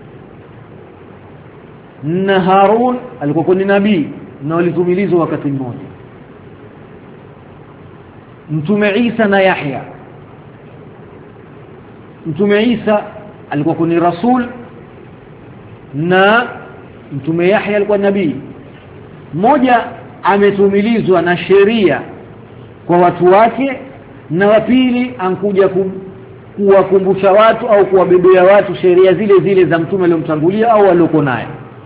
Speaker 1: na Harun alikuwa ni nabii, na walitumilizwa wakati mmoja. Mtume Isa na Yahya, Mtume Isa alikuwa ni rasul na Mtume Yahya alikuwa nabii. Mmoja ametumilizwa na sheria kwa watu wake, na wa pili ankuja kuwakumbusha watu au kuwabebea watu sheria zile zile za mtume aliyomtangulia au aliyoko naye.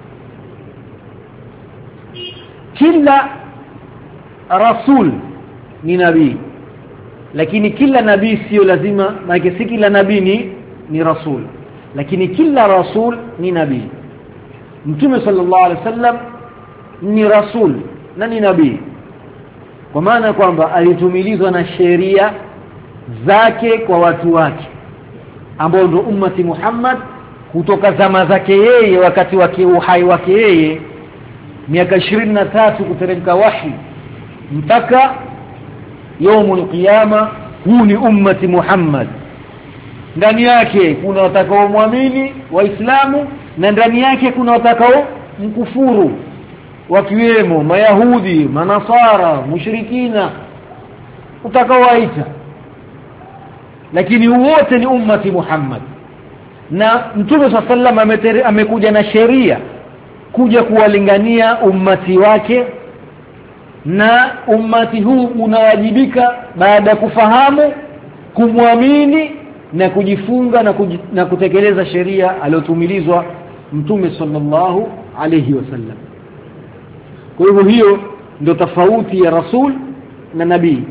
Speaker 1: Kila rasul ni nabii, lakini kila nabii sio lazima, maana si kila nabii ni ni rasul, lakini kila rasul ni nabii. Mtume sallallahu alaihi wasallam ni rasul na ni nabii, kwa maana kwamba alitumilizwa na sheria zake kwa watu wake ambao ndio ummati Muhammad, kutoka zama zake yeye, wakati wake uhai wake yeye miaka ishirini na tatu kuteremka wahi mpaka yaumul qiyama. Huu ni ummati Muhammad, ndani yake kuna watakao muamini waislamu na ndani yake kuna watakao mkufuru, wakiwemo mayahudi, manasara, mushrikina, utakaowaita, lakini wote ni ummati Muhammad. Na Mtume sallallahu alaihi wasallam amekuja na sheria kuja kuwalingania ummati wake, na ummati huu unawajibika baada ya kufahamu, kumwamini na kujifunga na, kuj, na kutekeleza sheria aliyotumilizwa Mtume sallallahu alaihi wasallam. Kwa hivyo hiyo ndio tofauti ya rasul na nabii.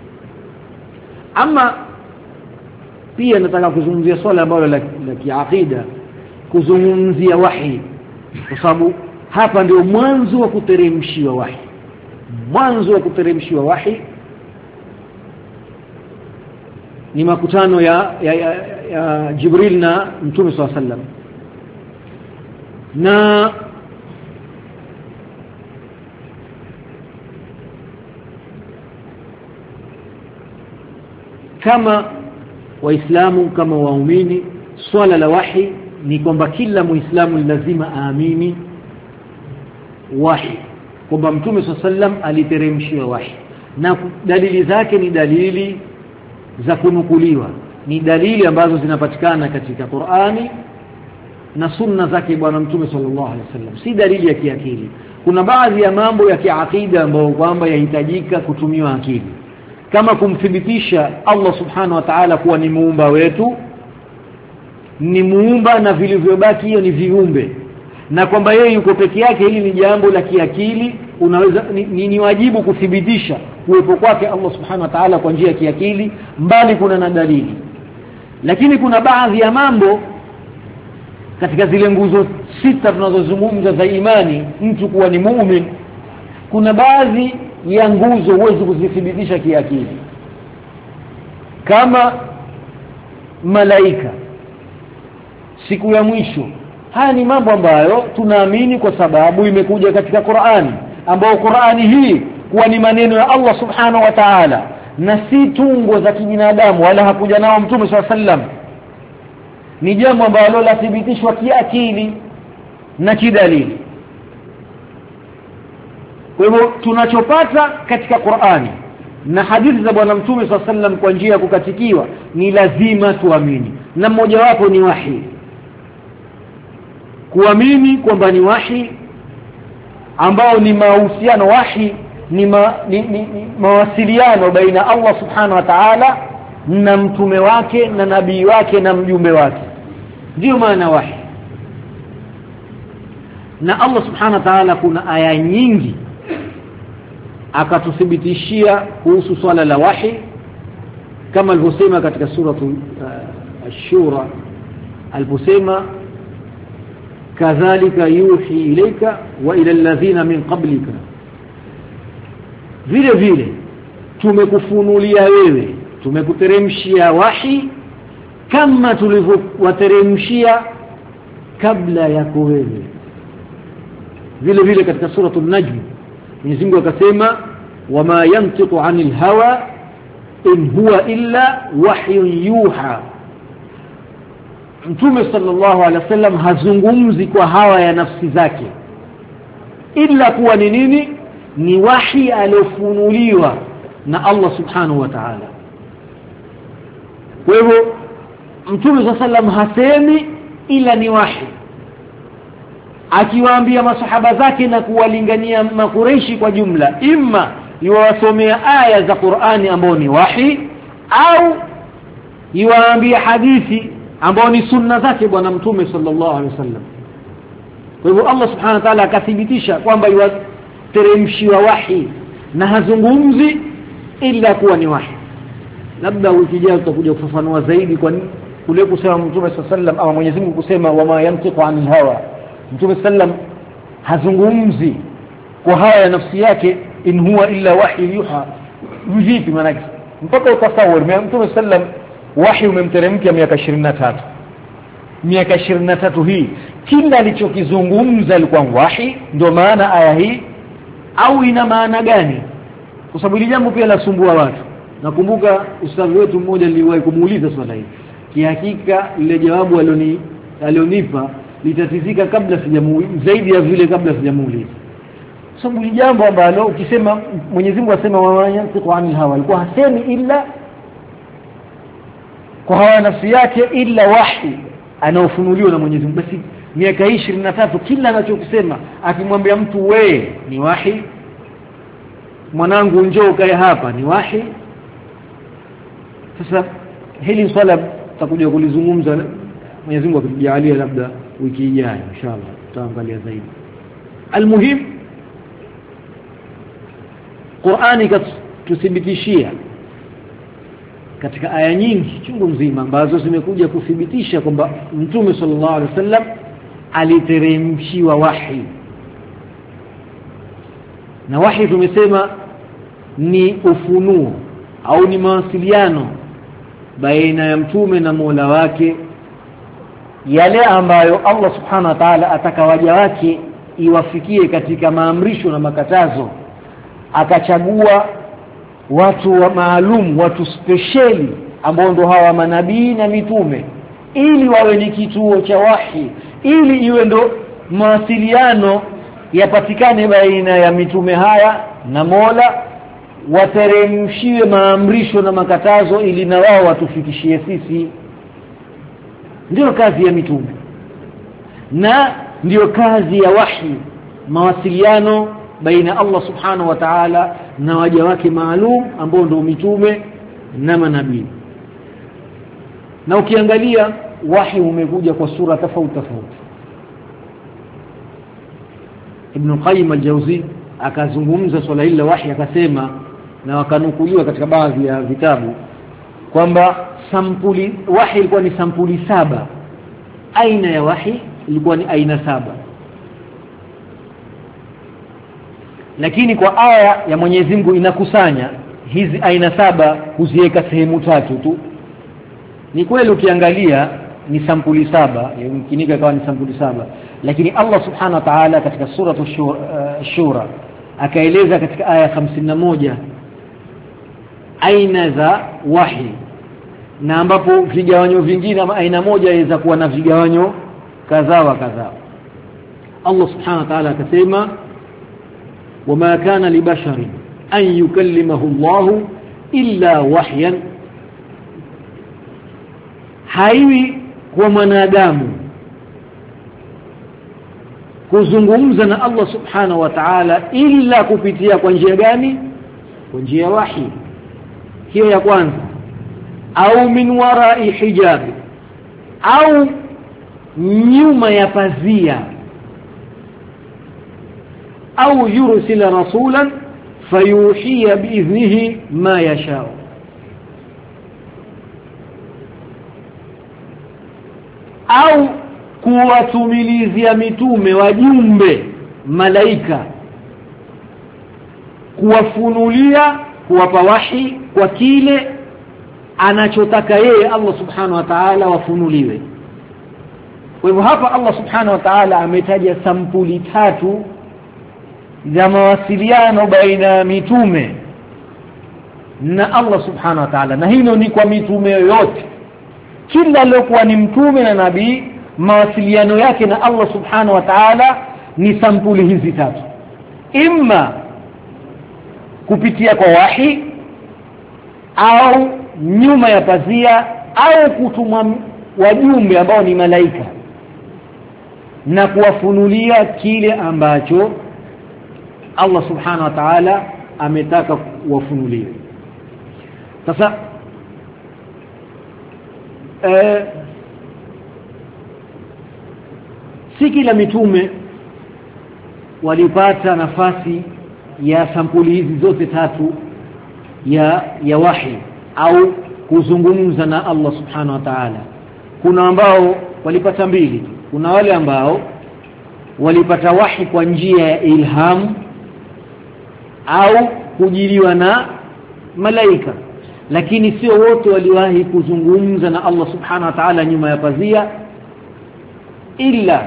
Speaker 1: Ama pia nataka kuzungumzia swala ambalo la, la kiakida, kuzungumzia wahi, kwa sababu hapa ndio mwanzo wa kuteremshiwa wahi. Mwanzo wa kuteremshiwa wahi ni makutano ya, ya, ya, ya Jibril na Mtume sallallahu alaihi wasallam, na kama waislamu, kama waumini, swala la wahi ni kwamba kila muislamu lazima aamini wahi, kwamba Mtume sallallahu alaihi wasallam aliteremshiwa wahi, na dalili zake ni dalili za kunukuliwa, ni dalili ambazo zinapatikana katika Qur'ani na sunna zake bwana Mtume sallallahu alaihi wasallam, si dalili ya kiakili. Kuna baadhi ya mambo ya kiakida ambayo kwamba yahitajika kutumiwa akili, kama kumthibitisha Allah subhanahu wa ta'ala kuwa ni muumba wetu, ni muumba na vilivyobaki hiyo ni viumbe, na kwamba yeye yuko peke yake. Hili ni jambo la kiakili, unaweza ni, ni, ni wajibu kuthibitisha kuwepo kwake Allah subhanahu wa ta'ala kwa njia ya kiakili, mbali kuna na dalili. Lakini kuna baadhi ya mambo katika zile nguzo sita tunazozungumza za imani, mtu kuwa ni muumini, kuna baadhi ya nguzo huwezi kuzithibitisha kiakili.
Speaker 2: kama malaika, siku ya mwisho. Haya ni mambo ambayo tunaamini kwa sababu imekuja katika Qur'ani, ambayo Qur'ani hii kuwa ni maneno ya Allah subhanahu wa ta'ala na si tungo za kibinadamu, wala hakuja nao Mtume swalla sallam. Ni jambo ambalo lathibitishwa kiakili na kidalili. Kwa hivyo tunachopata katika Qur'ani na hadithi za bwana Mtume swalla sallam kwa njia ya kukatikiwa ni lazima tuamini, na mmoja wapo ni wahi. Kuamini kwamba ni wahi ambao ni mahusiano, wahi ni, ma, ni, ni, ni mawasiliano baina Allah subhanahu wa ta'ala na mtume wake na nabii wake na mjumbe wake, ndio maana wahi. Na Allah subhanahu wa ta'ala kuna aya nyingi akatuthibitishia kuhusu swala la wahi, kama alivyosema katika suratu uh, ash-shura aliposema kadhalika yuhi ilayka wa ila alladhina min qablika, vile vile tumekufunulia wewe, tumekuteremshia wahi kama tulivyowateremshia kabla yako wewe. Vile vile katika suratu an-najm Mwenyezi Mungu akasema wama yantiqu 'anil hawa in huwa illa wahyun yuha. Mtume sallallahu alaihi wasallam hazungumzi kwa hawa ya nafsi zake, ila kuwa ni nini? Ni wahi aliofunuliwa na Allah subhanahu wa ta'ala. Kwa hivyo Mtume sallallahu alaihi wasallam hasemi ila ni wahi, akiwaambia masahaba zake na kuwalingania makureishi kwa jumla, imma yuwasomea aya za Qur'ani ambao ni wahi, au yuwaambia hadithi ambao ni sunna zake bwana Mtume sallallahu alaihi wasallam. Kwa hivyo Allah subhanahu wa ta'ala akathibitisha kwamba yuwateremshiwa wahi na hazungumzi ila kuwa ni wahi. Labda wiki ijayo tutakuja kufafanua zaidi kwa kule kusema Mtume sallallahu alaihi wasallam au Mwenyezi Mungu kusema wama yantiqu 'anil hawa. Mtume sallam hazungumzi kwa haya ya nafsi yake, in huwa illa wahi yuha. Vipi maana mpaka utasawir Mtume sallam wahi umemteremkia miaka ishirini na tatu. Miaka ishirini na tatu hii kila alichokizungumza alikuwa wahi. Ndio maana aya hii, au ina maana gani? Kwa sababu ile jambo pia lasumbua watu. Nakumbuka ustadhi wetu mmoja niliwahi kumuuliza swala hili, kihakika ile jawabu alioni alionipa litatizika kabla sijamuuliza, zaidi ya vile kabla sijamuuliza. Sababu ni jambo ambalo ukisema Mwenyezi Mungu asema wa yantiqu 'anil hawa, alikuwa hasemi illa kwa hawa nafsi yake, illa wahi anaofunuliwa na Mwenyezi Mungu. Basi miaka ishirini na tatu kila anachokisema akimwambia mtu we ni wahi, mwanangu njoo kae hapa ni wahi. Sasa hili swala tutakuja kulizungumza Mwenyezi Mungu akijalia labda wiki ijayo inshallah tutaangalia zaidi. Almuhim, Qur'ani katuthibitishia katika aya nyingi chungu mzima ambazo zimekuja kuthibitisha kwamba Mtume sallallahu alaihi wasallam aliteremshiwa wahi. Na wahi tumesema ni ufunuo au ni mawasiliano baina ya mtume na Mola wake, yale ambayo Allah subhanahu wa ta'ala atakawaja wake iwafikie katika maamrisho na makatazo, akachagua watu wa maalum, watu speciali ambao ndo hawa manabii na mitume, ili wawe ni kituo cha wahi, ili iwe ndo mawasiliano yapatikane baina ya mitume haya na Mola, wateremshiwe maamrisho na makatazo ili na wao watufikishie sisi. Ndio kazi ya mitume na ndio kazi ya wahi, mawasiliano baina Allah subhanahu wa ta'ala na waja wake maalum ambao ndio mitume na manabii. Na ukiangalia wahi umekuja kwa sura tofauti tofauti. Ibn Qayyim al-Jawzi akazungumza swala hili la wahi, akasema na wakanukuliwa katika baadhi ya vitabu kwamba sampuli wahi ilikuwa ni sampuli saba. Aina ya wahi ilikuwa ni aina saba, lakini kwa aya ya Mwenyezi Mungu inakusanya
Speaker 1: hizi aina saba kuziweka sehemu tatu tu. Ni kweli ukiangalia ni sampuli saba, yumkinika kawa ni sampuli saba, lakini Allah subhanahu wa ta'ala katika sura ash-shura akaeleza katika aya hamsini na moja aina za wahi, na ambapo vigawanyo vingine ama aina moja inaweza kuwa na vigawanyo kadhaa wa kadhaa. Allah subhanahu wa ta'ala akasema wama kana libasharin an yukallimahu Allah illa wahyan, haiwi kwa mwanadamu kuzungumza na Allah subhanahu wa ta'ala illa kupitia kwa njia gani? Kwa njia ya wahi. Hiyo ya kwanza. Au min wara'i hijab, au nyuma ya pazia, au yursila rasulan fayuhiya biidhnihi ma yasha, au kuwatumilizia mitume wajumbe malaika kuwafunulia, kuwapa wahi kwa kile anachotaka yeye Allah subhanahu wa ta'ala wafunuliwe. Kwa hivyo hapa Allah subhanahu wa ta'ala ametaja sampuli tatu za mawasiliano baina ya mitume na Allah subhanahu wa ta'ala, na hilo ni kwa mitume yote. Kila aliyokuwa ni mtume na nabii, mawasiliano yake na Allah subhanahu wa ta'ala ni sampuli hizi tatu, imma kupitia kwa wahi, au nyuma ya pazia, au kutumwa wajumbe ambao ni malaika na kuwafunulia kile ambacho Allah subhanahu wa ta'ala ametaka wafunuliwe. Sasa eh si kila mitume walipata nafasi ya sampuli hizi zote tatu ya ya wahi au kuzungumza na Allah subhanahu wa ta'ala. Kuna ambao walipata mbili. Kuna wale ambao walipata wahi kwa njia ya ilham au kujiliwa na malaika, lakini sio wote waliwahi kuzungumza na Allah subhanahu wa ta'ala nyuma ya pazia, illa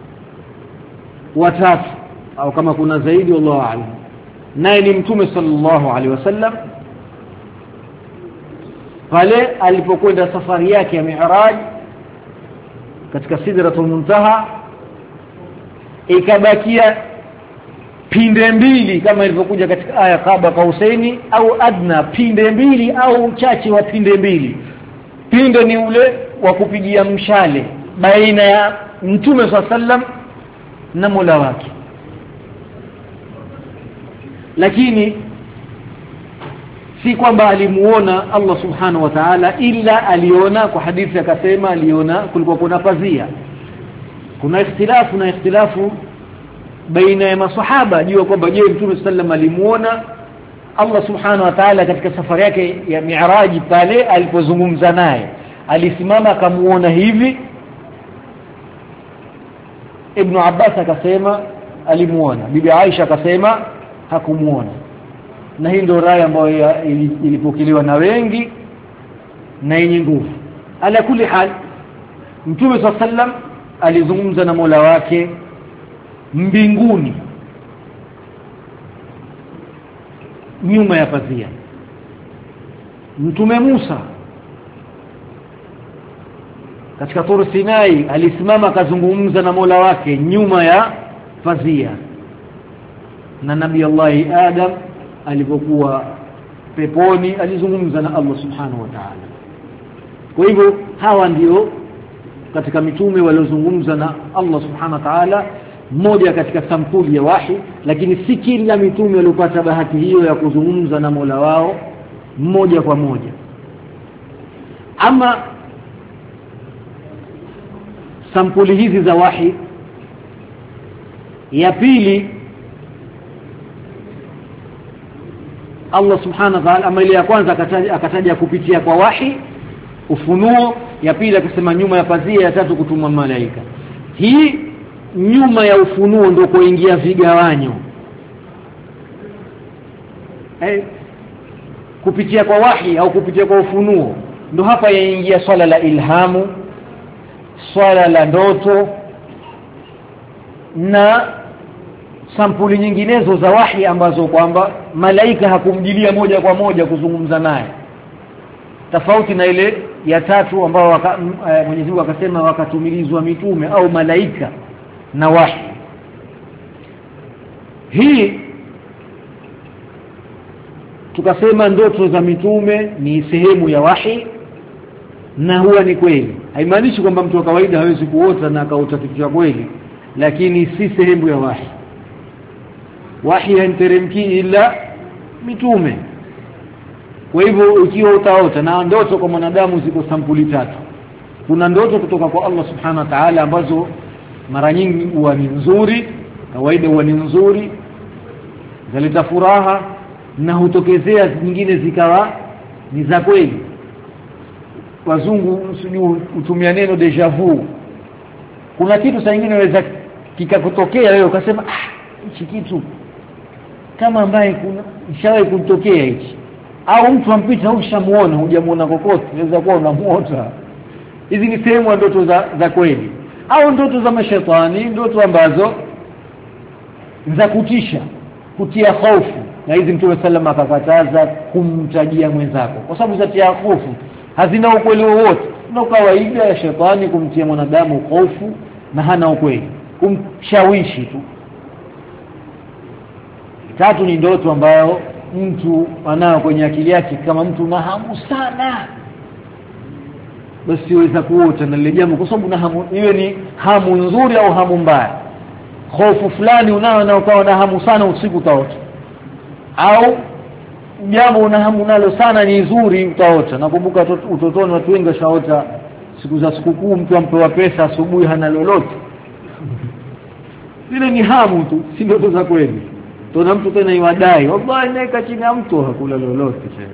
Speaker 1: watatu au kama kuna zaidi, wallahu a'lam. Naye ni mtume sallallahu alaihi wasallam pale alipokwenda safari yake ya Mi'raj katika Sidratul Muntaha, ikabakia pinde mbili kama ilivyokuja katika aya qaba kausaini au adna, pinde mbili au uchache wa pinde mbili. Pinde ni ule wa kupigia mshale baina ya mtume sallallahu alaihi wasallam na Mola wake, lakini si kwamba alimuona Allah subhanahu wa ta'ala, ila aliona, kwa hadithi akasema aliona kulikuwa kuna pazia. Kuna ikhtilafu na ikhtilafu baina ya maswahaba juu kwamba je, mtume sallam alimuona Allah subhanahu wa ta'ala katika safari yake ya Mi'raj pale alipozungumza naye, alisimama akamuona hivi? Ibn Abbas akasema alimuona, Bibi Aisha akasema hakumuona, na hii ndio rai ambayo ilipokelewa na wengi na yenye nguvu. Ala kulli hal, mtume sallam alizungumza na Mola wake mbinguni nyuma ya pazia. Mtume Musa katika Tur Sinai alisimama akazungumza na Mola wake nyuma ya pazia, na Nabii Allah Adam alipokuwa peponi alizungumza na Allah subhanahu wa ta'ala. Kwa hivyo hawa ndio katika mitume waliozungumza na Allah subhanahu wa ta'ala, mmoja katika sampuli ya wahi, lakini si kila mitume walipata bahati hiyo ya kuzungumza na Mola wao mmoja kwa moja. Ama sampuli hizi za wahi, ya pili Allah subhanahu wa ta'ala, ama ile ya kwanza akataja, akataja kupitia kwa wahi ufunuo, ya pili akasema nyuma ya pazia, ya tatu kutumwa malaika. Hii nyuma ya ufunuo ndio kuingia vigawanyo. Eh, kupitia kwa wahi au kupitia kwa ufunuo. Ndio hapa yaingia swala la ilhamu, swala la ndoto na sampuli nyinginezo za wahi ambazo kwamba malaika hakumjilia moja kwa moja kuzungumza naye, tofauti na ile ya tatu ambao waka, e, Mwenyezi Mungu akasema wakatumilizwa mitume au malaika na wahi. Hii tukasema ndoto za mitume ni sehemu ya wahi, na huwa ni kweli. Haimaanishi kwamba mtu wa kawaida hawezi kuota na akaota kitu cha kweli, lakini si sehemu ya wahi. Wahi haiteremki ila mitume. Kwa hivyo ikiwa utaota, na ndoto kwa mwanadamu ziko sampuli tatu. Kuna ndoto kutoka kwa Allah subhanahu wa ta'ala ambazo mara nyingi huwa ni nzuri, kawaida huwa ni nzuri, zaleta furaha, na hutokezea nyingine zikawa ni za kweli. Wazungu sijui utumia neno deja vu. Kuna kitu saa nyingine inaweza kikakutokea wewe ukasema ah, hichi kitu kama ambaye kuna ishawahi kutokea hichi, au mtu ampita ushamuona hujamuona kokote, inaweza kuwa unamuota. Hizi ni sehemu ya ndoto za, za kweli, au ndoto za mashaitani, ndoto ambazo za kutisha, kutia hofu, na hizi Mtume sallallahu alayhi wasallam akakataza kumtajia mwenzako kwa sababu zatia hofu hazina ukweli wowote. Ndio kawaida ya shetani kumtia mwanadamu hofu na hana ukweli, kumshawishi tu. Tatu ni ndoto ambayo mtu anao kwenye akili yake, kama mtu na hamu sana, basi waweza kuota na lile jambo kwa sababu na hamu, iwe ni hamu nzuri au hamu mbaya. Hofu fulani unao na ukawa na hamu sana usiku utaota, au jambo una hamu nalo sana ni nzuri utaota. Nakumbuka utotoni watu wengi washaota siku za sikukuu, mtu ampewa pesa asubuhi hana lolote. Ile ni hamu tu, si ndoto za kweli. Tuna mtu tena iwadai wallahi naika chini ya mtu hakula lolote tena.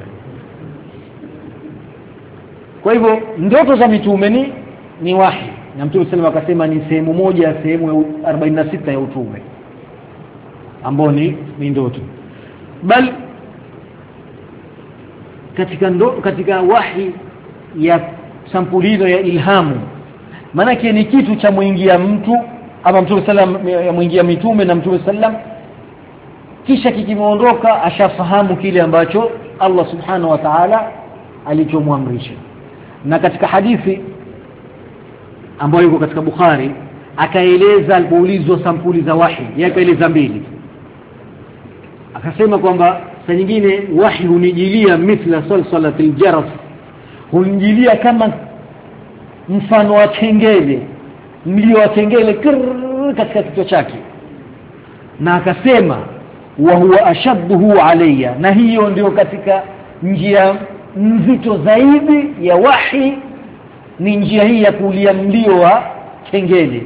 Speaker 1: Kwa hivyo ndoto za mitume ni ni wahi, na Mtume sallallahu akasema ni sehemu moja ya sehemu ya arobaini na sita ya utume ambao ni ni ndoto. Bali katika ndo, katika wahi ya sampulino ya ilhamu, maana yake ni kitu cha muingia mtu, ama Mtume sallallahu ya muingia mitume na Mtume sallallahu, kisha kikimuondoka ashafahamu kile ambacho Allah subhanahu wa ta'ala alichomwamrisha. Na katika hadithi ambayo iko katika Bukhari akaeleza alipoulizwa sampuli za wahi, yakaeleza mbili. Akasema kwamba saa nyingine wahi hunijilia mithla salsalatil jaras, hunijilia kama mfano wa kengele, mlio wa kengele katika kichwa chake. Na akasema wa huwa ashadduhu alayya, na hiyo ndio katika njia nzito zaidi ya wahi, ni njia hii ya kulia mlio wa kengele.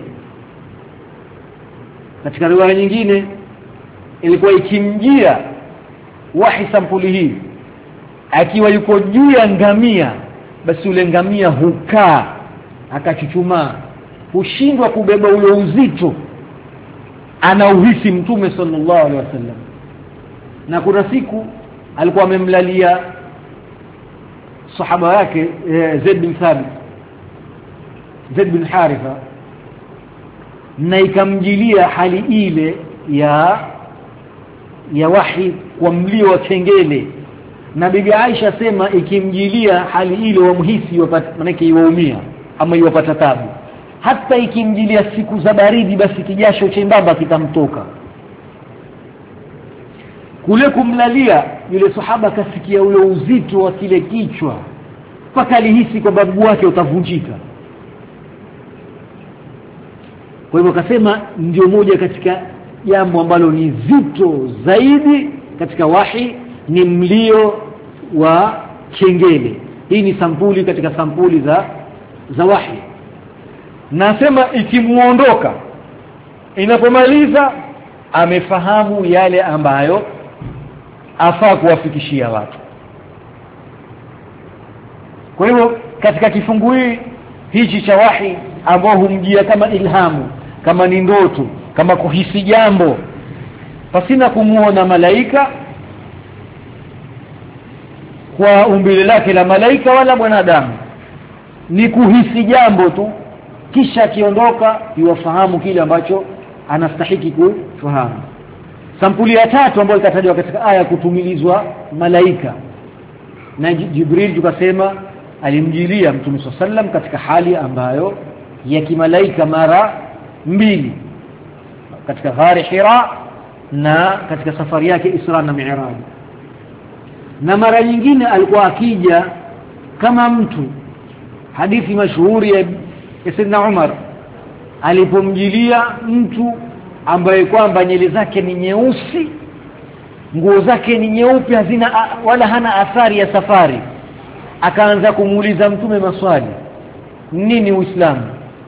Speaker 1: Katika riwaya nyingine ilikuwa ikimjia wahi sampuli hii akiwa yuko juu ya ngamia, basi ule ngamia hukaa akachuchumaa, hushindwa kubeba ule uzito anauhisi Mtume sallallahu alaihi wasallam. Na kuna siku alikuwa amemlalia sahaba yake e, Zaid bin Thabit, Zaid bin Haritha, na ikamjilia hali ile ya ya wahi kwa mlio wa kengele. Na bibi Aisha sema ikimjilia hali ile wamhisi manake iwaumia ama iwapata tabu. Hata ikimjilia siku za baridi, basi kijasho chembamba kitamtoka. Kule kumlalia yule sahaba kasikia ule uzito wa kile kichwa, mpaka alihisi kwamba mguu wake utavunjika. Kwa hivyo akasema ndio moja katika jambo ambalo ni zito zaidi katika wahi ni mlio wa kengele. Hii ni sampuli katika sampuli za za wahi. Nasema ikimuondoka, inapomaliza amefahamu yale ambayo afaa kuwafikishia watu. Kwa hivyo katika kifungu hii hichi cha wahi ambao humjia kama ilhamu, kama ni ndoto, kama kuhisi jambo pasina kumuona malaika, kwa umbile lake la malaika wala mwanadamu, ni kuhisi jambo tu kisha akiondoka yuwafahamu kile ambacho anastahiki kufahamu. Sampuli ya tatu ambayo ikatajwa katika aya kutumilizwa malaika na Jibril, tukasema alimjilia Mtume sallam katika hali ambayo ya kimalaika mara mbili, katika ghari Hira na katika safari yake Isra na Mi'raj. Na mara nyingine alikuwa akija kama mtu. Hadithi mashuhuri ya Sayyidina Umar alipomjilia mtu ambaye kwamba nywele zake ni nyeusi, nguo zake ni nyeupe, hazina wala hana athari ya safari, akaanza kumuuliza Mtume maswali, nini Uislamu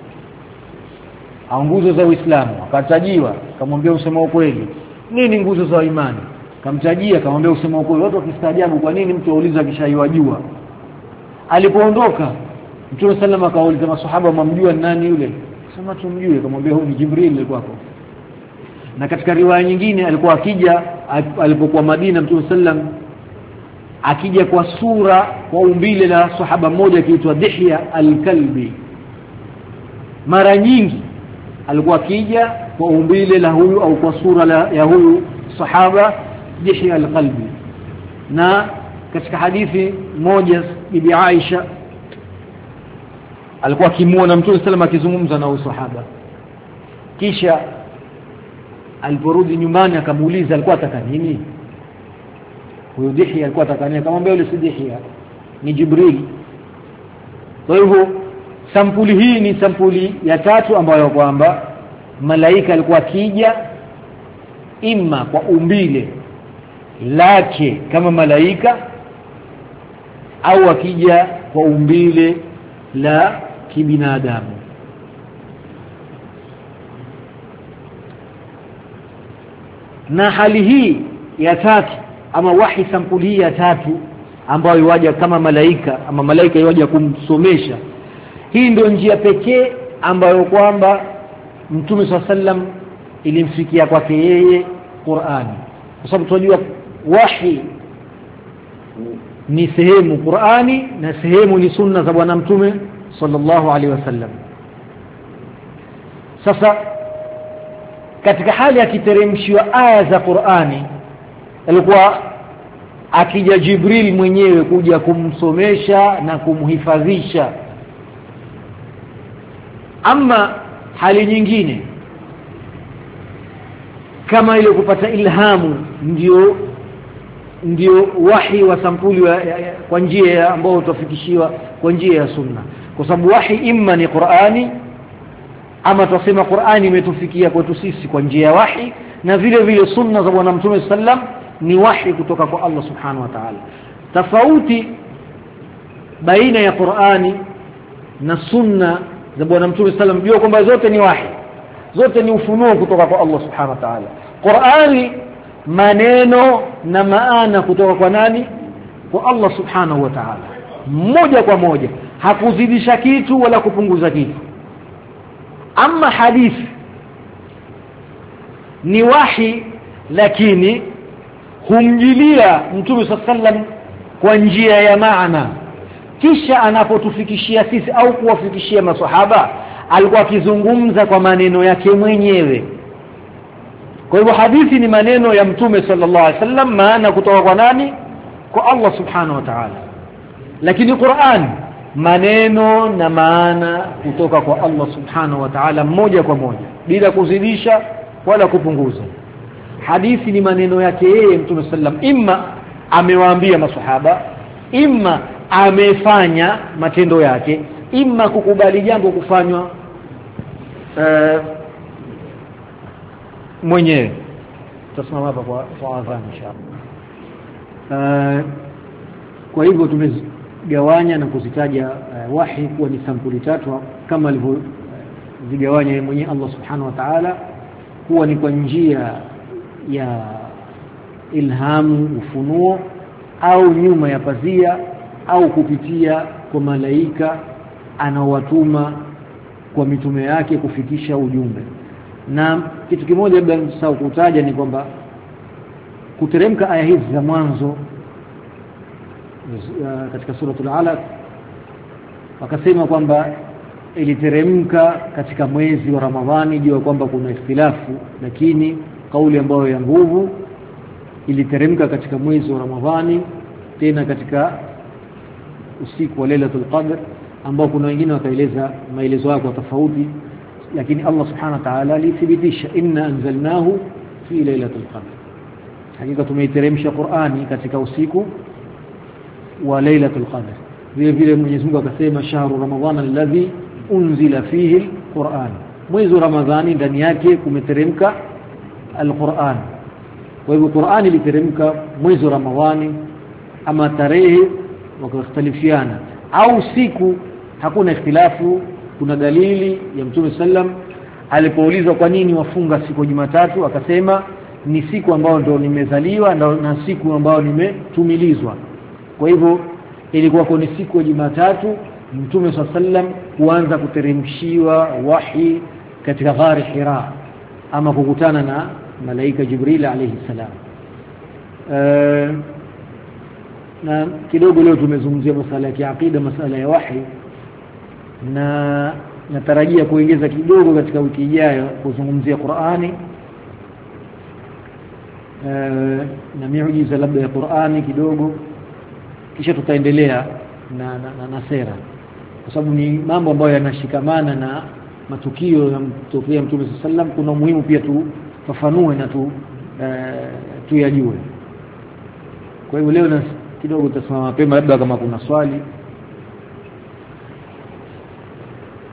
Speaker 1: au nguzo za Uislamu? Akatajiwa, akamwambia usema ukweli. Nini nguzo za imani? Akamtajia, akamwambia usema ukweli. Watu wakistaajabu, kwa nini mtu auliza kisha yajua? Alipoondoka Mtume sallam akauliza maswahaba, mamjua nani yule? Sema tumjue. Akamwambia huyu ni Jibril kwako. Na katika riwaya nyingine alikuwa akija alipokuwa Madina Mtume sallam akija kwa sura kwa umbile la sahaba mmoja akiitwa Dihya al-Kalbi. Mara nyingi alikuwa akija kwa umbile la huyu au kwa sura la ya huyu sahaba Dihya al-Kalbi. Na katika hadithi moja Bibi Aisha alikuwa akimuona Mtume sallam akizungumza na huyu sahaba, kisha aliporudi nyumbani akamuuliza alikuwa ataka nini huyo Dihya, alikuwa ataka nini? Akamwambia yule si Dihya, ni Jibril. Kwa hivyo sampuli hii ni sampuli ya tatu ambayo kwamba malaika alikuwa akija imma kwa umbile lake kama malaika au akija kwa umbile la kibinadamu. Na hali hii ya tatu ama wahi sampuli hii ya tatu ambayo waja kama malaika ama malaika yaja kumsomesha, hii ndio njia pekee ambayo kwamba Mtume sallam ilimfikia kwake yeye Qur'ani, kwa sababu tunajua wahi ni sehemu Qur'ani na sehemu ni sunna za bwana Mtume sallallahu alaihi wasallam. Sasa katika hali ya kiteremshiwa aya za Qur'ani alikuwa akija Jibril mwenyewe kuja kumsomesha na kumhifadhisha. Ama hali nyingine kama ile kupata ilhamu, ndio ndio wahi wa sampuli kwa njia ambayo utafikishiwa kwa njia ya sunna, kwa sababu wahi imma ni Qur'ani ama tusema Qur'ani imetufikia kwetu sisi kwa njia ya wahi, na vile vile sunna za bwana Mtume sallam ni wahi kutoka kwa Allah subhanahu wa ta'ala. Tofauti baina ya Qur'ani na sunna za bwana Mtume sallam ndio kwamba zote ni wahi, zote ni ufunuo kutoka kwa Allah subhanahu wa ta'ala. Qur'ani maneno na maana kutoka kwa nani? Kwa Allah subhanahu wa ta'ala, moja kwa moja, hakuzidisha kitu wala kupunguza kitu. Ama hadithi ni wahi, lakini humjilia Mtume sallam kwa njia ya maana, kisha anapotufikishia sisi au kuwafikishia maswahaba alikuwa akizungumza kwa maneno yake mwenyewe. Kwa hivyo hadithi ni maneno ya Mtume sallallahu alaihi wasallam, maana kutoka kwa nani? Kwa Allah subhanahu wa ta'ala. Lakini Qur'an maneno na maana kutoka kwa Allah subhanahu wa ta'ala moja kwa moja, bila kuzidisha wala kupunguza. Hadithi ni maneno yake yeye Mtume sallam, imma amewaambia maswahaba, imma amefanya matendo yake, imma kukubali jambo kufanywa uh, mwenyewe. Tutasema hapa kwa kwa adhan inshallah. Uh, kwa hivyo tumegawanya na kuzitaja uh, wahi kuwa ni sampuli tatu kama alivyozigawanya uh, mwenyewe Allah subhanahu wa ta'ala, kuwa ni kwa njia ya ilhamu, ufunuo, au nyuma ya pazia, au kupitia kwa malaika anaowatuma kwa mitume yake kufikisha ujumbe. Na kitu kimoja labda nisahau kutaja ni kwamba kuteremka aya hizi za mwanzo katika suratul Alaq wakasema kwamba iliteremka katika mwezi wa Ramadhani, jua kwamba kuna ikhtilafu, lakini kauli ambayo ya nguvu iliteremka katika mwezi wa Ramadhani, tena katika usiku wa Lailatul Qadr, ambao kuna wengine wakaeleza maelezo yao tofauti, lakini Allah subhanahu wa ta'ala alithibitisha inna anzalnahu fi Lailatul Qadr, hakika tumeiteremsha Qur'ani katika usiku wa Lailatul Qadr. Vile vile Mwenyezi Mungu akasema shahru ramadhana alladhi unzila fihi alquran, mwezi wa Ramadhani ndani yake kumeteremka alquran. Kwa hivyo Qur'ani iliteremka mwezi wa Ramadhani, ama tarehe wakakhtalifiana au siku hakuna ikhtilafu. Kuna dalili ya Mtume sallam alipoulizwa kwa nini wafunga siku ya Jumatatu, akasema ni siku ambayo ndio nimezaliwa na siku ambayo nimetumilizwa. Kwa hivyo ilikuwa kwa siku ya Jumatatu Mtume sallam kuanza kuteremshiwa wahi katika ghari Hira, ama kukutana na malaika Jibril alayhi salam. Uh, na kidogo leo tumezungumzia masuala ya aqida, masuala ya wahi, na natarajia kuongeza kidogo katika wiki ijayo kuzungumzia Qur'ani uh, na miujiza labda ya Qur'ani kidogo, kisha tutaendelea na, na, na, na sera, kwa sababu ni mambo ambayo yanashikamana na matukio ya mtokea Mtume sallam. Kuna umuhimu pia tufafanue na tu uh, tuyajue. Kwa hivyo leo na kidogo tutasema mapema, labda kama kuna swali